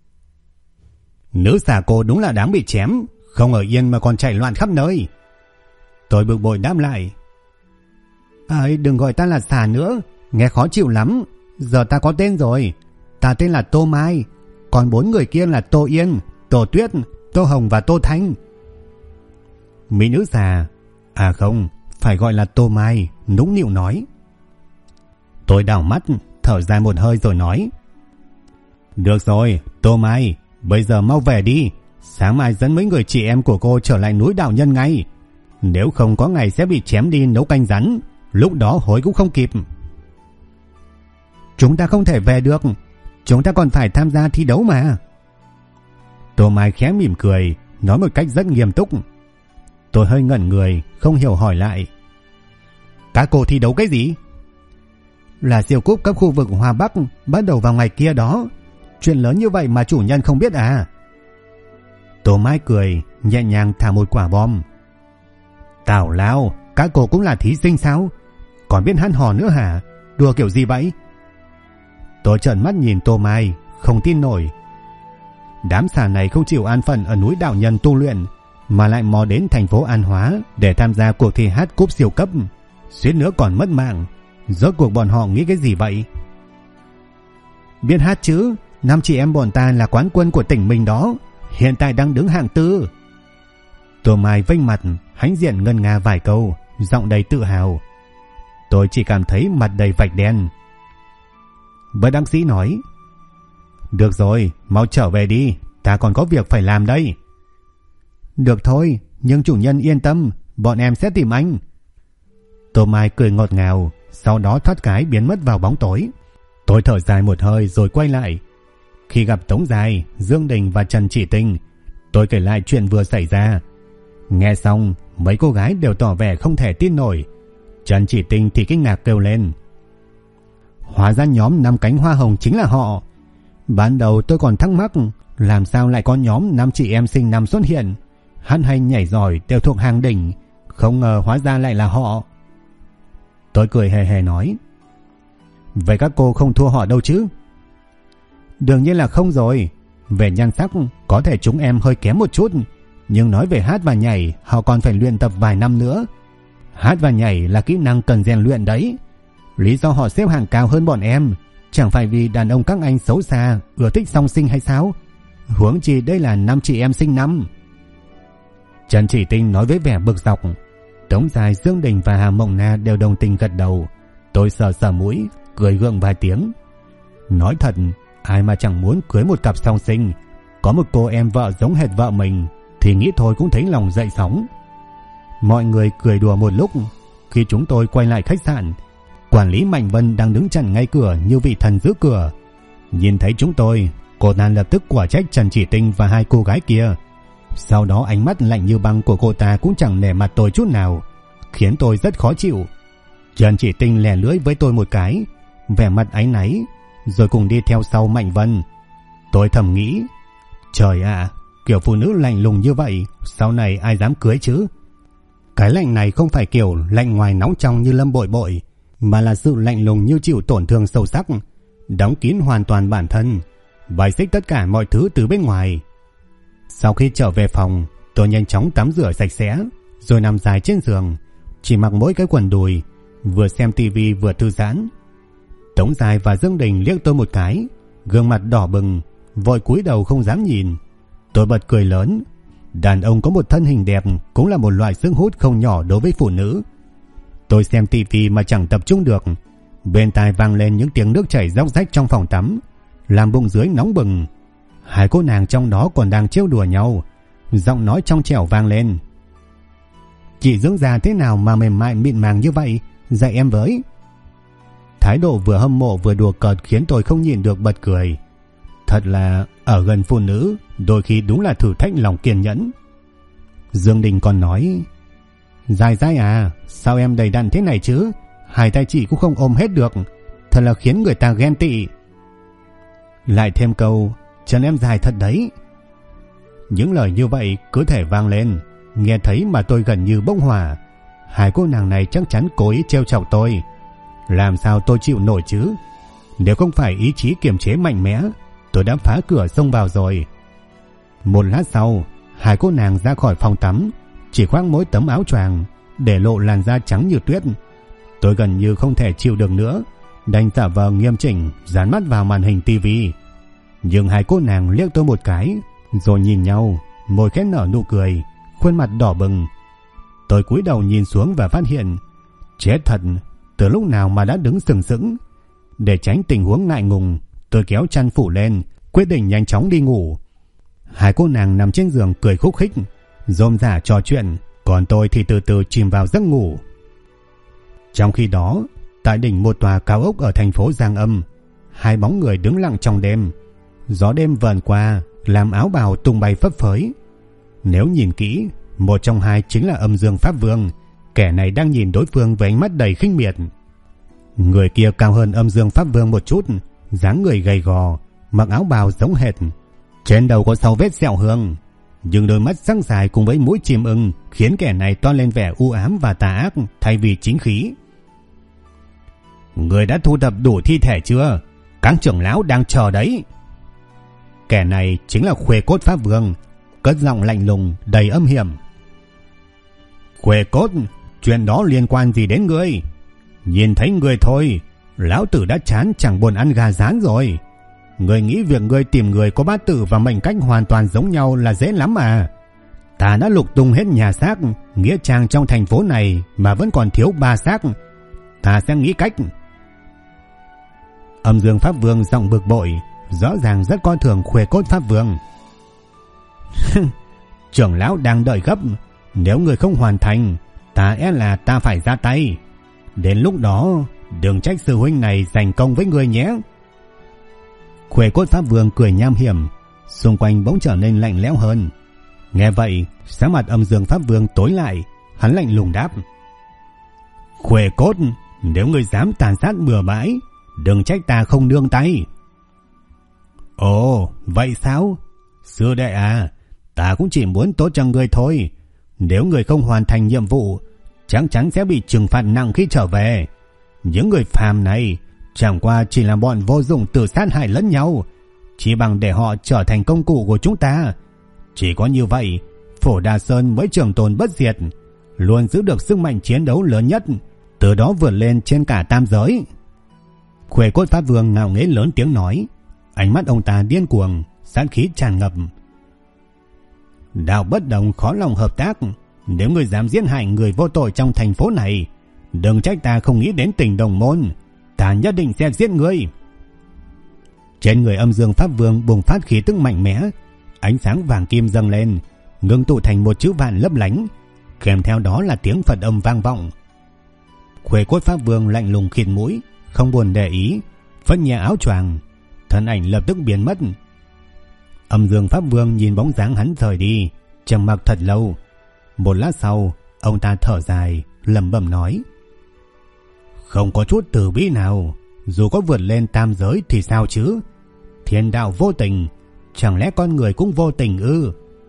Nữ xà cô đúng là đáng bị chém, không ở yên mà còn chạy loạn khắp nơi. Tôi bực bội đáp lại: ai, đừng gọi ta là xà nữa, nghe khó chịu lắm. Giờ ta có tên rồi, ta tên là Tô Mai, còn 4 người kia là Tô Yên, Tô Tuyết, Tô Hồng và Tô Thanh. Mỹ nữ xà: à không, phải gọi là Tô Mai, nũng nịu nói. Tôi đảo mắt, thở dài một hơi rồi nói: được rồi, Tô Mai, bây giờ mau về đi, sáng mai dẫn mấy người chị em của cô trở lại núi Đạo Nhân ngay. Nếu không có ngày sẽ bị chém đi nấu canh rắn, lúc đó hối cũng không kịp. Chúng ta không thể về được, chúng ta còn phải tham gia thi đấu mà. Tô Mai khẽ mỉm cười, nói một cách rất nghiêm túc. Tôi hơi ngẩn người, không hiểu hỏi lại: các cô thi đấu cái gì? là siêu cúp cấp khu vực Hoa Bắc bắt đầu vào ngày kia đó. Chuyện lớn như vậy mà chủ nhân không biết à? Tô Mai cười, nhẹ nhàng thả một quả bom. Tào lao, các cô cũng là thí sinh sao? Còn biết hát hò nữa hả? Đùa kiểu gì vậy? Tôi trợn mắt nhìn Tô Mai, không tin nổi. Đám xà này không chịu an phận ở núi Đạo Nhân tu luyện, mà lại mò đến thành phố An Hóa để tham gia cuộc thi hát cúp siêu cấp, suýt nữa còn mất mạng. Rốt cuộc bọn họ nghĩ cái gì vậy? Biết hát chứ, 5 chị em bọn ta là quán quân của tỉnh mình đó, hiện tại đang đứng hạng 4. Tô Mai vênh mặt, hãnh diện ngân nga vài câu, giọng đầy tự hào. Tôi chỉ cảm thấy mặt đầy vạch đen. Bất đắc dĩ nói: Được rồi, mau trở về đi, ta còn có việc phải làm đây. Được thôi, nhưng chủ nhân yên tâm, bọn em sẽ tìm anh. Tô Mai cười ngọt ngào, sau đó thoát cái biến mất vào bóng tối. Tôi thở dài một hơi rồi quay lại. Khi gặp Tống Dài, Dương Đình và Trần Chỉ Tinh, tôi kể lại chuyện vừa xảy ra. Nghe xong, mấy cô gái đều tỏ vẻ không thể tin nổi. Trần Chỉ Tinh thì kinh ngạc kêu lên: Hóa ra nhóm 5 cánh hoa hồng chính là họ. Ban đầu tôi còn thắc mắc làm sao lại có nhóm 5 chị em sinh năm xuất hiện, hát hay nhảy giỏi đều thuộc hàng đỉnh, không ngờ hóa ra lại là họ. Tôi cười hề hề nói: Vậy các cô không thua họ đâu chứ? Đương nhiên là không rồi. Về nhan sắc có thể chúng em hơi kém một chút, nhưng nói về hát và nhảy họ còn phải luyện tập vài năm nữa. Hát và nhảy là kỹ năng cần rèn luyện đấy. Lý do họ xếp hạng cao hơn bọn em chẳng phải vì đàn ông các anh xấu xa, ưa thích song sinh hay sao? Huống chi đây là 5 chị em sinh năm. Trần Chỉ Tinh nói với vẻ bực dọc. Tống Dài, Dương Đình và Hà Mộng Na đều đồng tình gật đầu. Tôi sờ sờ mũi, cười gượng vài tiếng. Nói thật, ai mà chẳng muốn cưới một cặp song sinh. Có một cô em vợ giống hệt vợ mình thì nghĩ thôi cũng thấy lòng dậy sóng. Mọi người cười đùa một lúc. Khi chúng tôi quay lại khách sạn, quản lý Mạnh Vân đang đứng chặn ngay cửa như vị thần giữ cửa. Nhìn thấy chúng tôi, cô ta lập tức quả trách Trần Chỉ Tinh và 2 cô gái kia. Sau đó ánh mắt lạnh như băng của cô ta cũng chẳng nể mặt tôi chút nào, khiến tôi rất khó chịu. Trần Chỉ Tinh lè lưỡi với tôi một cái, vẻ mặt áy náy, rồi cùng đi theo sau Mạnh Vân. Tôi thầm nghĩ, trời ạ, kiểu phụ nữ lạnh lùng như vậy sau này ai dám cưới chứ? Cái lạnh này không phải kiểu lạnh ngoài nóng trong như Lâm Bội Bội, mà là sự lạnh lùng như chịu tổn thương sâu sắc, đóng kín hoàn toàn bản thân, bài xích tất cả mọi thứ từ bên ngoài. Sau khi trở về phòng, tôi nhanh chóng tắm rửa sạch sẽ, rồi nằm dài trên giường, chỉ mặc mỗi cái quần đùi, vừa xem tivi vừa thư giãn. Tống Dài và Dương Đình liếc tôi một cái, gương mặt đỏ bừng, vội cúi đầu không dám nhìn. Tôi bật cười lớn. Đàn ông có một thân hình đẹp cũng là một loại sức hút không nhỏ đối với phụ nữ. Tôi xem tivi mà chẳng tập trung được, bên tai vang lên những tiếng nước chảy róc rách trong phòng tắm, làm bụng dưới nóng bừng. 2 cô nàng trong đó còn đang trêu đùa nhau, giọng nói trong trẻo vang lên: Chị dưỡng già thế nào mà mềm mại mịn màng như vậy, dạy em với. Thái độ vừa hâm mộ vừa đùa cợt khiến tôi không nhịn được bật cười. Thật là ở gần phụ nữ đôi khi đúng là thử thách lòng kiên nhẫn. Dương Đình còn nói: Dài dài à, sao em đầy đặn thế này chứ, 2 tay chị cũng không ôm hết được, thật là khiến người ta ghen tị. Lại thêm câu: Chân em dài thật đấy. Những lời như vậy cứ thể vang lên, nghe thấy mà tôi gần như bốc hỏa. 2 cô nàng này chắc chắn cố ý trêu chọc tôi. Làm sao tôi chịu nổi chứ? Nếu không phải ý chí kiềm chế mạnh mẽ, tôi đã phá cửa xông vào rồi. Một lát sau, 2 cô nàng ra khỏi phòng tắm, chỉ khoác mỗi tấm áo choàng, để lộ làn da trắng như tuyết. Tôi gần như không thể chịu được nữa, đành giả vờ nghiêm chỉnh, dán mắt vào màn hình tivi. Nhưng 2 cô nàng liếc tôi một cái, rồi nhìn nhau, môi khẽ nở nụ cười, khuôn mặt đỏ bừng. Tôi cúi đầu nhìn xuống và phát hiện, chết thật, từ lúc nào mà đã đứng sừng sững. Để tránh tình huống ngại ngùng, tôi kéo chăn phủ lên, quyết định nhanh chóng đi ngủ. 2 cô nàng nằm trên giường cười khúc khích, rôm rả trò chuyện, còn tôi thì từ từ chìm vào giấc ngủ. Trong khi đó, tại đỉnh một tòa cao ốc ở thành phố Giang Âm, 2 bóng người đứng lặng trong đêm. Gió đêm vờn qua, làm áo bào tung bay phấp phới. Nếu nhìn kỹ, một trong 2 chính là Âm Dương Pháp Vương. Kẻ này đang nhìn đối phương với ánh mắt đầy khinh miệt. Người kia cao hơn Âm Dương Pháp Vương một chút, dáng người gầy gò, mặc áo bào giống hệt, trên đầu có 6 vết sẹo hương, nhưng đôi mắt sắc dài cùng với mũi chim ưng khiến kẻ này toát lên vẻ u ám và tà ác thay vì chính khí. Người đã thu thập đủ thi thể chưa? Các trưởng lão đang chờ đấy. Kẻ này chính là Khuê Cốt Pháp Vương, cất giọng lạnh lùng đầy âm hiểm. Khuê Cốt, chuyện đó liên quan gì đến ngươi? Nhìn thấy ngươi thôi, lão tử đã chán chẳng buồn ăn gà rán rồi. Ngươi nghĩ việc ngươi tìm người có bát tự và mệnh cách hoàn toàn giống nhau là dễ lắm à? Ta đã lục tung hết nhà xác, nghĩa trang trong thành phố này mà vẫn còn thiếu 3 xác. Ta sẽ nghĩ cách. Âm Dương Pháp Vương giọng bực bội, rõ ràng rất coi thường Khuê Cốt Pháp Vương. Trưởng lão đang đợi gấp, nếu người không hoàn thành, ta e là ta phải ra tay. Đến lúc đó, đừng trách sư huynh này giành công với người nhé. Khuê Cốt Pháp Vương cười nham hiểm, xung quanh bỗng trở nên lạnh lẽo hơn. Nghe vậy, sắc mặt Âm Dương Pháp Vương tối lại, hắn lạnh lùng đáp. Khuê Cốt, nếu người dám tàn sát bừa bãi, đừng trách ta không nương tay. Ồ, vậy sao? Sư đệ à, ta cũng chỉ muốn tốt cho người thôi. Nếu người không hoàn thành nhiệm vụ, chắc chắn sẽ bị trừng phạt nặng khi trở về. Những người phàm này chẳng qua chỉ là bọn vô dụng tự sát hại lẫn nhau, chỉ bằng để họ trở thành công cụ của chúng ta. Chỉ có như vậy, Phổ Đà Sơn mới trường tồn bất diệt, luôn giữ được sức mạnh chiến đấu lớn nhất, từ đó vượt lên trên cả tam giới. Khuê Cốt Pháp Vương ngạo nghễ lớn tiếng nói, ánh mắt ông ta điên cuồng, sát khí tràn ngập. Đạo bất đồng khó lòng hợp tác, nếu người dám giết hại người vô tội trong thành phố này, đừng trách ta không nghĩ đến tình đồng môn, ta nhất định sẽ giết ngươi. Trên người Âm Dương Pháp Vương bùng phát khí tức mạnh mẽ, ánh sáng vàng kim dâng lên, ngưng tụ thành một chữ vạn lấp lánh, kèm theo đó là tiếng Phật âm vang vọng. Khuê Cốt Pháp Vương lạnh lùng khịt mũi, không buồn để ý, phất nhẹ áo choàng, thân ảnh lập tức biến mất. Âm Dương Pháp Vương nhìn bóng dáng hắn rời đi, trầm mặc thật lâu. Một lát sau, ông ta thở dài, lẩm bẩm nói: không có chút từ bi nào, dù có vượt lên tam giới thì sao chứ? Thiên đạo vô tình, chẳng lẽ con người cũng vô tình ư?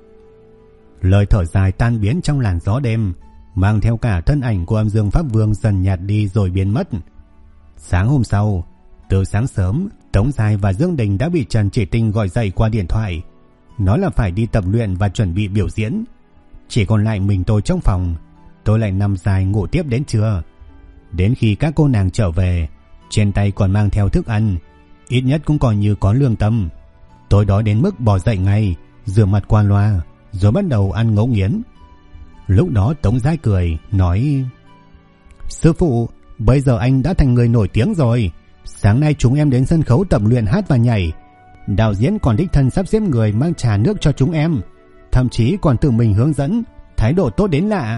Lời thở dài tan biến trong làn gió đêm, mang theo cả thân ảnh của Âm Dương Pháp Vương dần nhạt đi rồi biến mất. Sáng hôm sau, từ sáng sớm, Tống Giai và Dương Đình đã bị Trần Chỉ Tinh gọi dậy qua điện thoại, nói là phải đi tập luyện và chuẩn bị biểu diễn. Chỉ còn lại mình tôi trong phòng, tôi lại nằm dài ngủ tiếp đến trưa. Đến khi các cô nàng trở về, trên tay còn mang theo thức ăn, ít nhất cũng coi như có lương tâm. Tôi đói đến mức bỏ dậy ngay, rửa mặt qua loa, rồi bắt đầu ăn ngấu nghiến. Lúc đó Tống Giai cười, nói: sư phụ, bây giờ anh đã thành người nổi tiếng rồi. Sáng nay chúng em đến sân khấu tập luyện hát và nhảy, đạo diễn còn đích thân sắp xếp người mang trà nước cho chúng em, thậm chí còn tự mình hướng dẫn, thái độ tốt đến lạ.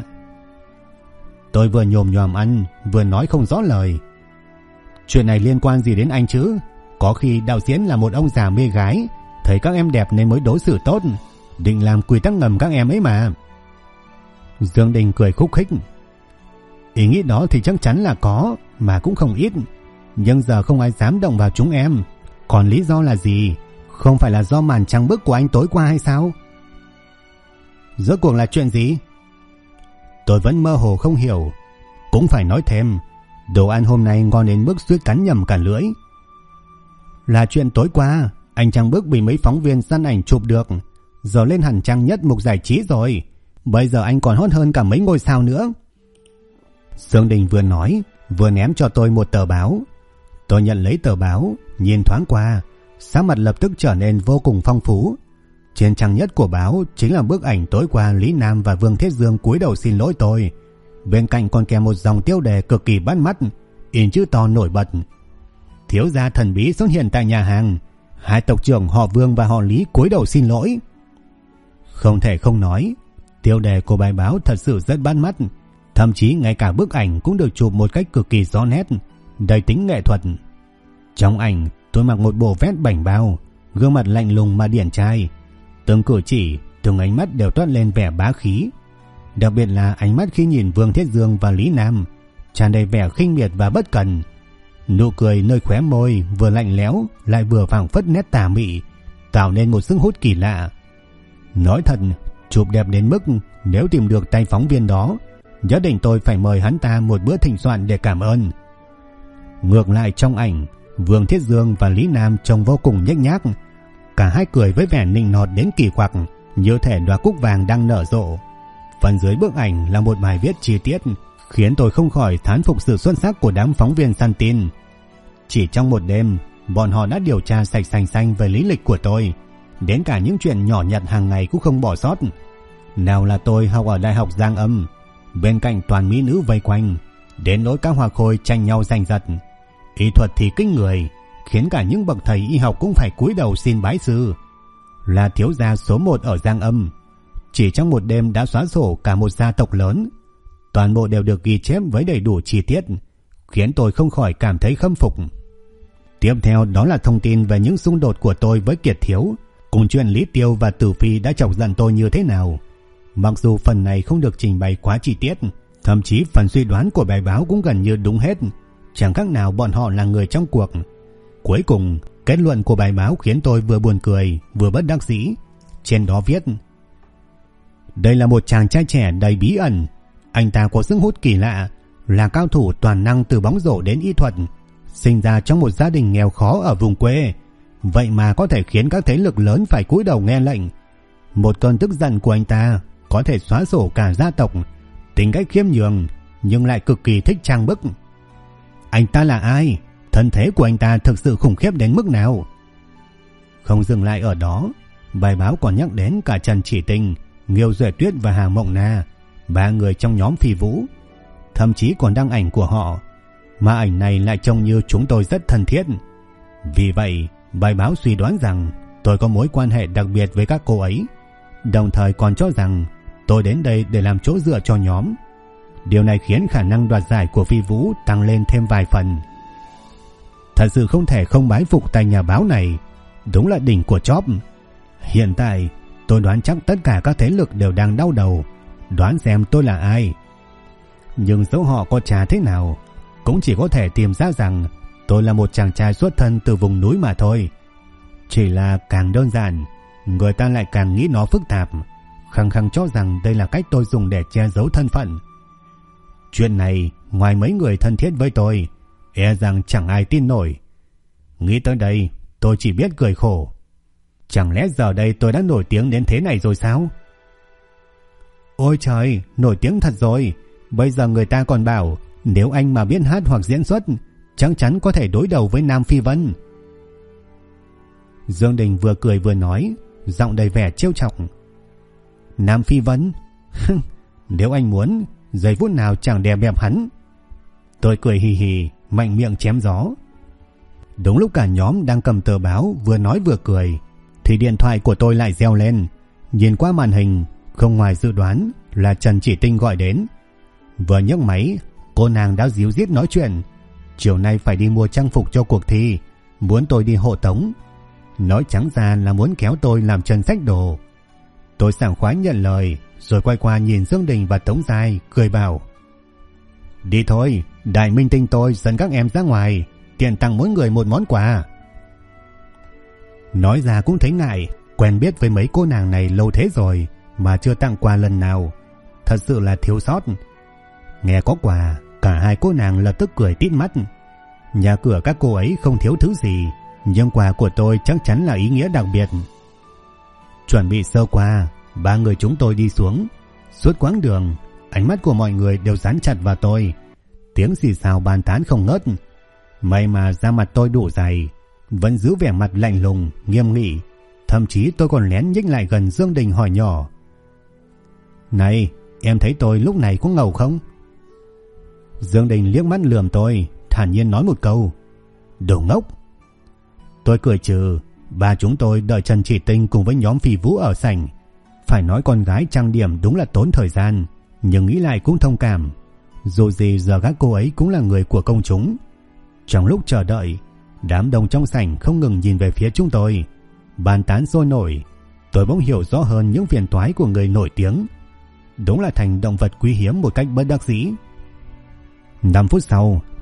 Tôi vừa nhồm nhòm ăn, vừa nói không rõ lời. Chuyện này liên quan gì đến anh chứ? Có khi đạo diễn là một ông già mê gái, thấy các em đẹp nên mới đối xử tốt, định làm quy tắc ngầm các em ấy mà. Dương Đình cười khúc khích: ý nghĩ đó thì chắc chắn là có, mà cũng không ít. Nhưng giờ không ai dám động vào chúng em. Còn lý do là gì? Không phải là do màn trăng bức của anh tối qua hay sao? Rốt cuộc là chuyện gì? Tôi vẫn mơ hồ không hiểu. Cũng phải nói thêm, đồ ăn hôm nay ngon đến mức suýt cắn nhầm cả lưỡi. Là chuyện tối qua, anh trăng bức bị mấy phóng viên săn ảnh chụp được, giờ lên hẳn trang nhất mục giải trí rồi. Bây giờ anh còn hot hơn cả mấy ngôi sao nữa. Dương Đình vừa nói vừa ném cho tôi một tờ báo. Tôi nhận lấy tờ báo, nhìn thoáng qua, sắc mặt lập tức trở nên vô cùng phong phú. Trên trang nhất của báo chính là bức ảnh tối qua Lý Nam và Vương Thiết Dương cúi đầu xin lỗi tôi. Bên cạnh còn kèm một dòng tiêu đề cực kỳ bắt mắt, in chữ to nổi bật: thiếu gia thần bí xuất hiện tại nhà hàng, hai tộc trưởng họ Vương và họ Lý cúi đầu xin lỗi. Không thể không nói, tiêu đề của bài báo thật sự rất bắt mắt. Thậm chí ngay cả bức ảnh cũng được chụp một cách cực kỳ rõ nét, đầy tính nghệ thuật. Trong ảnh, tôi mặc một bộ vest bảnh bao, gương mặt lạnh lùng mà điển trai. Từng cử chỉ, từng ánh mắt đều toát lên vẻ bá khí. Đặc biệt là ánh mắt khi nhìn Vương Thiết Dương và Lý Nam, tràn đầy vẻ khinh miệt và bất cần, Nụ cười nơi khóe môi vừa lạnh lẽo lại vừa phảng phất nét tà mị, tạo nên một sức hút kỳ lạ. Nói thật, chụp đẹp đến mức nếu tìm được tay phóng viên đó, nhất định tôi phải mời hắn ta một bữa thịnh soạn để cảm ơn. Ngược lại trong ảnh, Vương Thiết Dương và Lý Nam trông vô cùng nhếch nhác. Cả hai cười với vẻ nịnh nọt đến kỳ quặc, như thể đóa cúc vàng đang nở rộ. Phần dưới bức ảnh là một bài viết chi tiết, khiến tôi không khỏi thán phục sự xuất sắc của đám phóng viên săn tin. Chỉ trong một đêm, bọn họ đã điều tra sạch sành xanh về lý lịch của tôi, đến cả những chuyện nhỏ nhặt hàng ngày cũng không bỏ sót. Nào là tôi học ở Đại học Giang Âm, bên cạnh toàn mỹ nữ vây quanh, đến nỗi các hoa khôi tranh nhau giành giật. Y thuật thì kinh người, khiến cả những bậc thầy y học cũng phải cúi đầu xin bái sư. Là thiếu gia số 1 ở Giang Âm, chỉ trong một đêm đã xóa sổ cả một gia tộc lớn. Toàn bộ đều được ghi chép với đầy đủ chi tiết, khiến tôi không khỏi cảm thấy khâm phục. Tiếp theo đó là thông tin về những xung đột của tôi với Kiệt Thiếu, cùng chuyện Lý Tiêu và Tử Phi đã chọc giận tôi như thế nào. Mặc dù phần này không được trình bày quá chi tiết, thậm chí phần suy đoán của bài báo cũng gần như đúng hết, chẳng khác nào bọn họ là người trong cuộc. Cuối cùng, kết luận của bài báo khiến tôi vừa buồn cười vừa bất đắc dĩ. Trên đó viết: đây là một chàng trai trẻ đầy bí ẩn. Anh ta có sức hút kỳ lạ, là cao thủ toàn năng từ bóng rổ đến y thuật, sinh ra trong một gia đình nghèo khó ở vùng quê, vậy mà có thể khiến các thế lực lớn phải cúi đầu nghe lệnh. Một cơn tức giận của anh ta có thể xóa sổ cả gia tộc. Tính cách khiêm nhường nhưng lại cực kỳ thích trang bức. Anh ta là ai? Thân thế của anh ta thực sự khủng khiếp đến mức nào? Không dừng lại ở đó, bài báo còn nhắc đến cả Trần Chỉ Tình, Nghiêu Duệ Tuyết và Hà Mộng Na, 3 người trong nhóm Phi Vũ. Thậm chí còn đăng ảnh của họ, mà ảnh này lại trông như chúng tôi rất thân thiết. Vì vậy, bài báo suy đoán rằng tôi có mối quan hệ đặc biệt với các cô ấy, đồng thời còn cho rằng tôi đến đây để làm chỗ dựa cho nhóm. Điều này khiến khả năng đoạt giải của Phi Vũ tăng lên thêm vài phần. Thật sự không thể không bái phục tay nhà báo này, đúng là đỉnh của chóp. Hiện tại, tôi đoán chắc tất cả các thế lực đều đang đau đầu, đoán xem tôi là ai. Nhưng dẫu họ có trả thế nào, cũng chỉ có thể tìm ra rằng tôi là một chàng trai xuất thân từ vùng núi mà thôi. Chỉ là càng đơn giản, người ta lại càng nghĩ nó phức tạp, khăng khăng cho rằng đây là cách tôi dùng để che giấu thân phận. Chuyện này, ngoài mấy người thân thiết với tôi, e rằng chẳng ai tin nổi. Nghĩ tới đây, tôi chỉ biết cười khổ. Chẳng lẽ giờ đây tôi đã nổi tiếng đến thế này rồi sao? Ôi trời, nổi tiếng thật rồi. Bây giờ người ta còn bảo nếu anh mà biết hát hoặc diễn xuất, chắc chắn có thể đối đầu với Nam Phi Vân. Dương Đình vừa cười vừa nói, giọng đầy vẻ trêu chọc. Nam Phi Vân? Nếu anh muốn, giây phút nào chẳng đè bẹp hắn. Tôi cười hì hì, mạnh miệng chém gió. Đúng lúc cả nhóm đang cầm tờ báo vừa nói vừa cười, thì điện thoại của tôi lại reo lên. Nhìn qua màn hình, không ngoài dự đoán là Trần Chỉ Tinh gọi đến. Vừa nhấc máy, cô nàng đã díu dít nói chuyện. Chiều nay phải đi mua trang phục cho cuộc thi, muốn tôi đi hộ tống. Nói trắng ra là muốn kéo tôi làm chân xách đồ. Tôi sảng khoái nhận lời, rồi quay qua nhìn Dương Đình và Tống Giai, cười bảo: đi thôi, đại minh tinh tôi dẫn các em ra ngoài, tiện tặng mỗi người một món quà. Nói ra cũng thấy ngại, quen biết với mấy cô nàng này lâu thế rồi mà chưa tặng quà lần nào, thật sự là thiếu sót. Nghe có quà, cả hai cô nàng lập tức cười tít mắt. Nhà cửa các cô ấy không thiếu thứ gì, nhưng quà của tôi chắc chắn là ý nghĩa đặc biệt. Chuẩn bị sơ qua, 3 người chúng tôi đi xuống. Suốt quãng đường, ánh mắt của mọi người đều dán chặt vào tôi, tiếng xì xào bàn tán không ngớt. May mà da mặt tôi đủ dày, vẫn giữ vẻ mặt lạnh lùng, nghiêm nghị. Thậm chí tôi còn lén nhích lại gần Dương Đình hỏi nhỏ: này, em thấy tôi lúc này có ngầu không? Dương Đình liếc mắt lườm tôi, thản nhiên nói một câu: đồ ngốc. Tôi cười trừ. Ba chúng tôi đợi Trần Chỉ Tinh cùng với nhóm Phi Vũ ở sảnh. Phải nói con gái trang điểm đúng là tốn thời gian, nhưng nghĩ lại cũng thông cảm. Dù gì giờ các cô ấy cũng là người của công chúng. Trong lúc chờ đợi, đám đông trong sảnh không ngừng nhìn về phía chúng tôi, bàn tán sôi nổi. Tôi bỗng hiểu rõ hơn những phiền toái của người nổi tiếng. Đúng là thành động vật quý hiếm một cách bất đắc dĩ. 5 phút sau,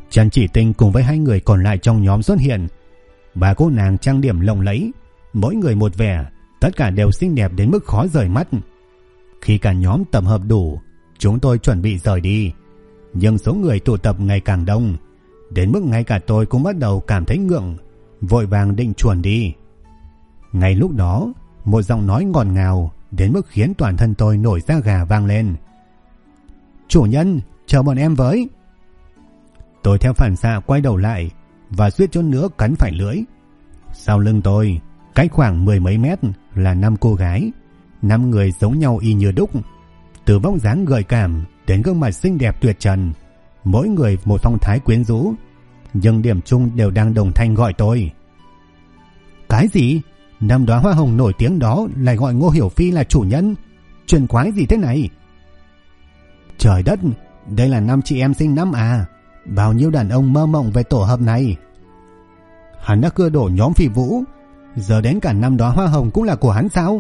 Trần Chỉ Tinh cùng với hai người còn lại trong nhóm xuất hiện. Ba cô nàng trang điểm lộng lẫy, mỗi người một vẻ, tất cả đều xinh đẹp đến mức khó rời mắt. Khi cả nhóm tập hợp đủ, chúng tôi chuẩn bị rời đi. Nhưng số người tụ tập ngày càng đông, đến mức ngay cả tôi cũng bắt đầu cảm thấy ngượng, vội vàng định chuồn đi. Ngay lúc đó, một giọng nói ngọt ngào đến mức khiến toàn thân tôi nổi da gà vang lên. Chủ nhân, chờ bọn em với. Tôi theo phản xạ quay đầu lại và suýt chút nữa cắn phải lưỡi. Sau lưng tôi, cách khoảng 10 mấy mét là 5 cô gái, 5 người giống nhau y như đúc, từ vóc dáng gợi cảm đến gương mặt xinh đẹp tuyệt trần, mỗi người một phong thái quyến rũ, nhưng điểm chung đều đang đồng thanh gọi tôi. Cái gì? 5 đóa hoa hồng nổi tiếng đó lại gọi Ngô Hiểu Phi là chủ nhân? Chuyện quái gì thế này? Trời đất, đây là 5 chị em sinh năm à? Bao nhiêu đàn ông mơ mộng về tổ hợp này. Hắn đã cưa đổ nhóm Phỉ Vũ, giờ đến cả 5 đóa hoa hồng cũng là của hắn sao?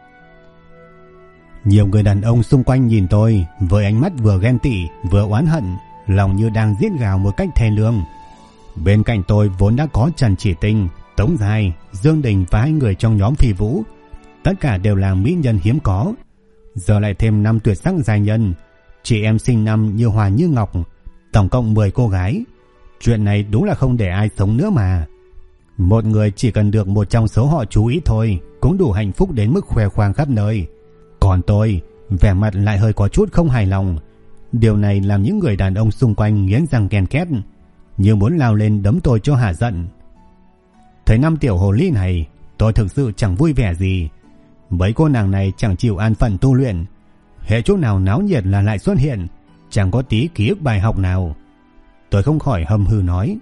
Nhiều người đàn ông xung quanh nhìn tôi với ánh mắt vừa ghen tị vừa oán hận, lòng như đang giết gào một cách thê lương. Bên cạnh tôi vốn đã có Trần Chỉ Tinh, Tống Giai, Dương Đình và 2 người trong nhóm Phỉ Vũ, tất cả đều là mỹ nhân hiếm có. Giờ lại thêm 5 tuyệt sắc giai nhân, chị em sinh năm như hoa như ngọc, tổng cộng 10 cô gái. Chuyện này đúng là không để ai sống nữa mà. Một người chỉ cần được một trong số họ chú ý thôi cũng đủ hạnh phúc đến mức khoe khoang khắp nơi. Còn tôi, vẻ mặt lại hơi có chút không hài lòng. Điều này làm những người đàn ông xung quanh nghiến răng ken két, như muốn lao lên đấm tôi cho hả giận. Thấy 5 tiểu hồ ly này, tôi thực sự chẳng vui vẻ gì. Mấy cô nàng này chẳng chịu an phận tu luyện, hễ chỗ nào náo nhiệt là lại xuất hiện, chẳng có tí ký ức bài học nào. Tôi không khỏi hầm hừ nói: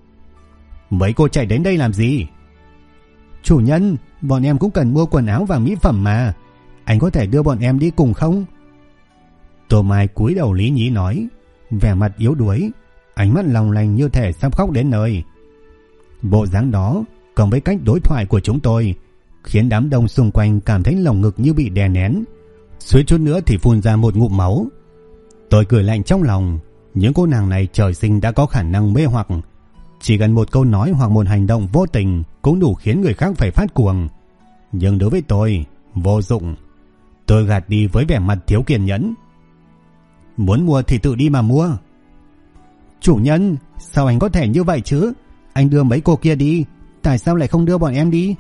mấy cô chạy đến đây làm gì? Chủ nhân, bọn em cũng cần mua quần áo và mỹ phẩm mà, anh có thể đưa bọn em đi cùng không? Tô Mai cúi đầu lý nhí nói, vẻ mặt yếu đuối, ánh mắt long lanh như thể sắp khóc đến nơi. Bộ dáng đó cộng với cách đối thoại của chúng tôi khiến đám đông xung quanh cảm thấy lồng ngực như bị đè nén, suýt chút nữa thì phun ra một ngụm máu. Tôi cười lạnh trong lòng, những cô nàng này trời sinh đã có khả năng mê hoặc, chỉ cần một câu nói hoặc một hành động vô tình cũng đủ khiến người khác phải phát cuồng. Nhưng đối với tôi, vô dụng. Tôi gạt đi với vẻ mặt thiếu kiên nhẫn. Muốn mua thì tự đi mà mua. Chủ nhân, sao anh có thể như vậy chứ? Anh đưa mấy cô kia đi, tại sao lại không đưa bọn em đi?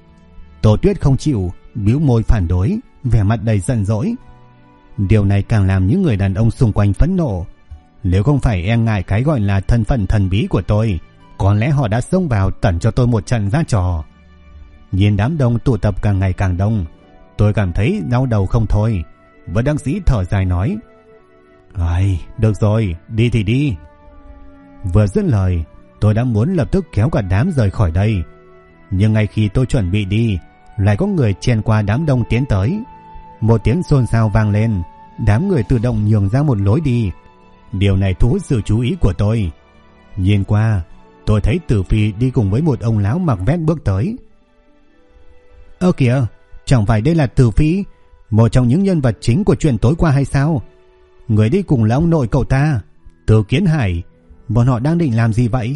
Tô Tuyết không chịu, bĩu môi phản đối, vẻ mặt đầy giận dỗi. Điều này càng làm những người đàn ông xung quanh phẫn nộ. Nếu không phải e ngại cái gọi là thân phận thần bí của tôi, có lẽ họ đã xông vào tẩn cho tôi một trận ra trò. Nhìn đám đông tụ tập càng ngày càng đông, tôi cảm thấy đau đầu không thôi, bất đắc dĩ thở dài nói: ai, được rồi, đi thì đi. Vừa dứt lời, tôi đã muốn lập tức kéo cả đám rời khỏi đây, nhưng ngay khi tôi chuẩn bị đi, lại có người chen qua đám đông tiến tới. Một tiếng xôn xao vang lên, đám người tự động nhường ra một lối đi. Điều này thu hút sự chú ý của tôi. Nhìn qua, tôi thấy Tử Phi đi cùng với một ông lão mặc vest bước tới. Ơ kìa, chẳng phải đây là Tử Phi, một trong những nhân vật chính của chuyện tối qua hay sao? Người đi cùng là ông nội cậu ta, Từ Kiến Hải. Bọn họ đang định làm gì vậy?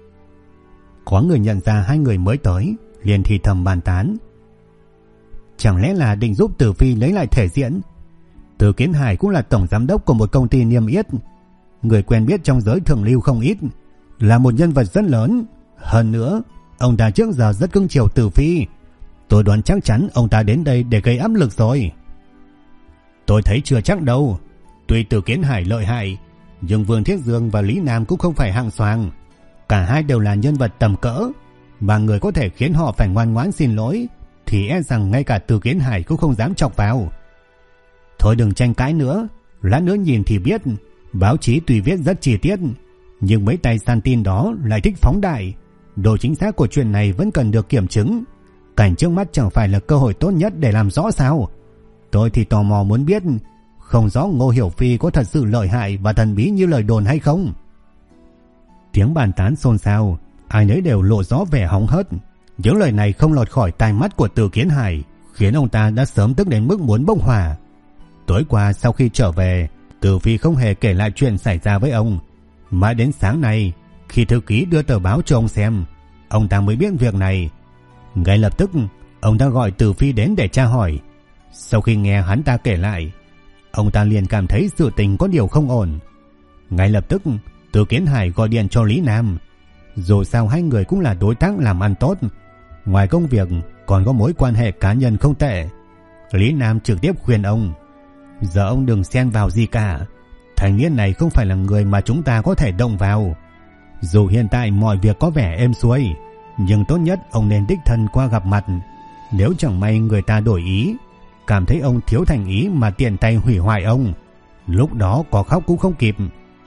Có người nhận ra hai người mới tới, liền thì thầm bàn tán. Chẳng lẽ là định giúp Tử Phi lấy lại thể diện? Từ Kiến Hải cũng là tổng giám đốc của một công ty niêm yết, người quen biết trong giới thượng lưu không ít, là một nhân vật rất lớn. Hơn nữa, ông ta trước giờ rất cưng chiều Tử Phi. Tôi đoán chắc chắn ông ta đến đây để gây áp lực rồi. Tôi thấy chưa chắc đâu. Tuy Từ Kiến Hải lợi hại, nhưng Vương Thiết Dương và Lý Nam cũng không phải hạng xoàng. Cả hai đều là nhân vật tầm cỡ, mà người có thể khiến họ phải ngoan ngoãn xin lỗi thì e rằng ngay cả Từ Kiến Hải cũng không dám chọc vào. Thôi đừng tranh cãi nữa, lát nữa nhìn thì biết. Báo chí tuy viết rất chi tiết, nhưng mấy tay săn tin đó lại thích phóng đại. Độ chính xác của chuyện này vẫn cần được kiểm chứng. Cảnh trước mắt chẳng phải là cơ hội tốt nhất để làm rõ sao? Tôi thì tò mò muốn biết, không rõ Ngô Hiểu Phi có thật sự lợi hại và thần bí như lời đồn hay không? Tiếng bàn tán xôn xao, ai nấy đều lộ rõ vẻ hóng hớt. Những lời này không lọt khỏi tai mắt của Từ Kiến Hải, khiến ông ta đã sớm tức đến mức muốn bốc hỏa. Tối qua sau khi trở về, Tử Phi không hề kể lại chuyện xảy ra với ông, Mãi đến sáng nay, khi thư ký đưa tờ báo cho ông xem, ông ta mới biết việc này. Ngay lập tức, ông ta gọi Từ Phi đến để tra hỏi. Sau khi nghe hắn ta kể lại, ông ta liền cảm thấy sự tình có điều không ổn. Ngay lập tức, Từ Kiến Hải gọi điện cho Lý Nam. Dù sao hai người cũng là đối tác làm ăn tốt, ngoài công việc còn có mối quan hệ cá nhân không tệ. Lý Nam trực tiếp khuyên ông, giờ ông đừng xen vào gì cả. Thanh niên này không phải là người mà chúng ta có thể động vào. Dù hiện tại mọi việc có vẻ êm xuôi, nhưng tốt nhất ông nên đích thân qua gặp mặt. Nếu chẳng may người ta đổi ý, cảm thấy ông thiếu thành ý mà tiện tay hủy hoại ông, lúc đó có khóc cũng không kịp.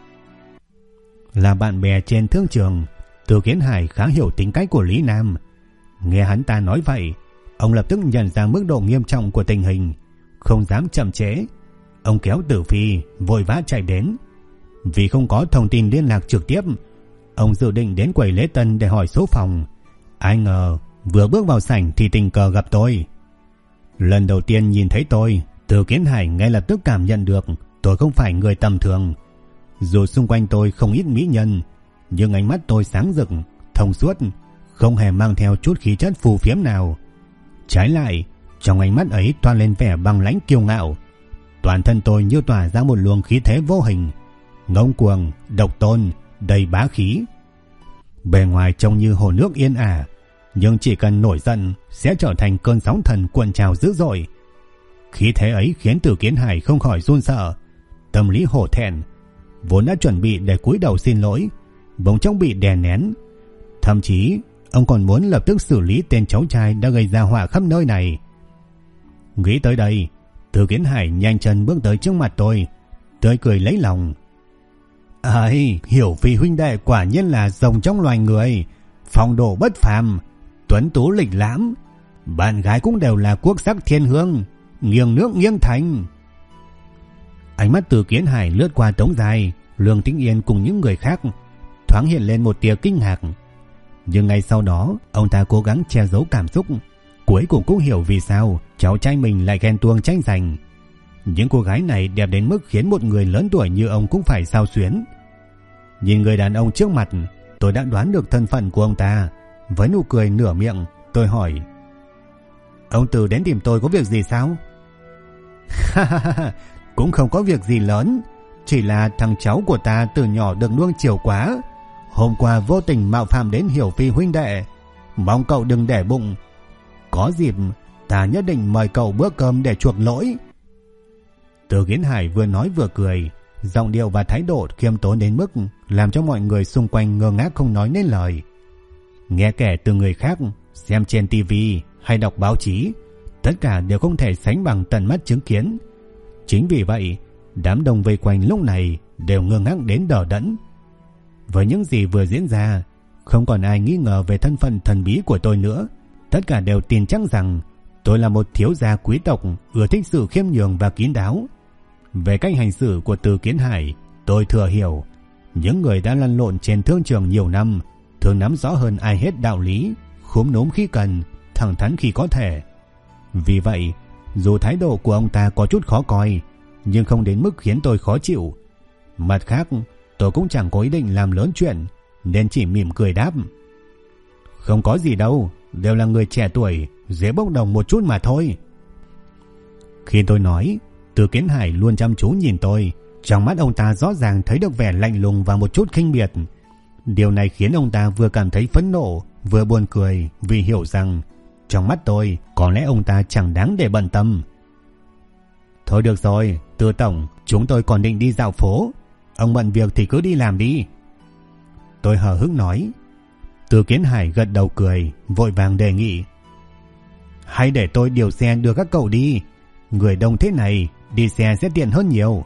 Là bạn bè trên thương trường, Từ Kiến Hải khá hiểu tính cách của Lý Nam. Nghe hắn ta nói vậy, ông lập tức nhận ra mức độ nghiêm trọng của tình hình, không dám chậm trễ. Ông kéo Tử Phi vội vã chạy đến. Vì không có thông tin liên lạc trực tiếp, ông dự định đến quầy lễ tân để hỏi số phòng. Ai ngờ vừa bước vào sảnh thì tình cờ gặp tôi. Lần đầu tiên nhìn thấy tôi, Từ Kiến Hải ngay lập tức cảm nhận được tôi không phải người tầm thường. Dù xung quanh tôi không ít mỹ nhân, nhưng ánh mắt tôi sáng rực, thông suốt, không hề mang theo chút khí chất phù phiếm nào. Trái lại, trong ánh mắt ấy toát lên vẻ băng lãnh kiêu ngạo. Toàn thân tôi như tỏa ra một luồng khí thế vô hình, ngông cuồng, độc tôn, đầy bá khí. Bề ngoài trông như hồ nước yên ả, nhưng chỉ cần nổi giận sẽ trở thành cơn sóng thần cuộn trào dữ dội. Khí thế ấy khiến Từ Kiến Hải không khỏi run sợ, tâm lý hổ thẹn, vốn đã chuẩn bị để cúi đầu xin lỗi, bỗng chốc bị đè nén. Thậm chí ông còn muốn lập tức xử lý tên cháu trai đã gây ra họa khắp nơi này. Nghĩ tới đây, Từ Kiến Hải nhanh chân bước tới trước mặt tôi, tươi cười lấy lòng. Ấy, Hiểu Phi huynh đệ quả nhiên là rồng trong loài người, phong độ bất phàm, tuấn tú lịch lãm, bạn gái cũng đều là quốc sắc thiên hương, nghiêng nước nghiêng thành. Ánh mắt Từ Kiến Hải lướt qua Tống Giai, Lương Tĩnh Yên cùng những người khác, thoáng hiện lên một tia kinh ngạc. Nhưng ngay sau đó, ông ta cố gắng che giấu cảm xúc, cuối cùng cũng hiểu vì sao cháu trai mình lại ghen tuông tranh giành. Những cô gái này đẹp đến mức khiến một người lớn tuổi như ông cũng phải xao xuyến. Nhìn người đàn ông trước mặt, tôi đã đoán được thân phận của ông ta. Với nụ cười nửa miệng, tôi hỏi, ông Từ đến tìm tôi có việc gì sao? Cũng không có việc gì lớn, chỉ là thằng cháu của ta từ nhỏ được nuông chiều quá, hôm qua vô tình mạo phạm đến Hiểu Phi huynh đệ, mong cậu đừng để bụng. Có dịp ta nhất định mời cậu bữa cơm để chuộc lỗi. Từ Kiến Hải vừa nói vừa cười, giọng điệu và thái độ khiêm tốn đến mức làm cho mọi người xung quanh ngơ ngác không nói nên lời. Nghe kể từ người khác, xem trên tivi hay đọc báo chí, tất cả đều không thể sánh bằng tận mắt chứng kiến. Chính vì vậy, đám đông vây quanh lúc này đều ngơ ngác đến đờ đẫn. Với những gì vừa diễn ra, không còn ai nghi ngờ về thân phận thần bí của tôi nữa. Tất cả đều tin chắc rằng tôi là một thiếu gia quý tộc ưa thích sự khiêm nhường và kín đáo. Về cách hành xử của Từ Kiến Hải, tôi thừa hiểu. Những người đã lăn lộn trên thương trường nhiều năm thường nắm rõ hơn ai hết đạo lý, khúm núm khi cần, thẳng thắn khi có thể. Vì vậy, dù thái độ của ông ta có chút khó coi, nhưng không đến mức khiến tôi khó chịu. Mặt khác, tôi cũng chẳng có ý định làm lớn chuyện, nên chỉ mỉm cười đáp, không có gì đâu, đều là người trẻ tuổi, dễ bốc đồng một chút mà thôi. Khi tôi nói, Từ Kiến Hải luôn chăm chú nhìn tôi. Trong mắt ông ta rõ ràng thấy được vẻ lạnh lùng và một chút khinh miệt. Điều này khiến ông ta vừa cảm thấy phẫn nộ, vừa buồn cười, vì hiểu rằng trong mắt tôi có lẽ ông ta chẳng đáng để bận tâm. Thôi được rồi, Từ tổng, chúng tôi còn định đi dạo phố, ông bận việc thì cứ đi làm đi. Tôi hờ hững nói. Từ Kiến Hải gật đầu cười, vội vàng đề nghị, hay để tôi điều xe đưa các cậu đi, người đông thế này đi xe sẽ tiện hơn nhiều.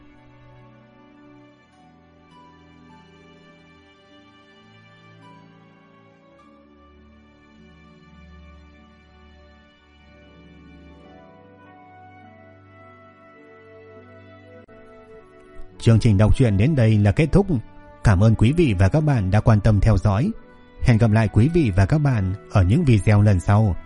Chương trình đọc truyện đến đây là kết thúc. Cảm ơn quý vị và các bạn đã quan tâm theo dõi. Hẹn gặp lại quý vị và các bạn ở những video lần sau.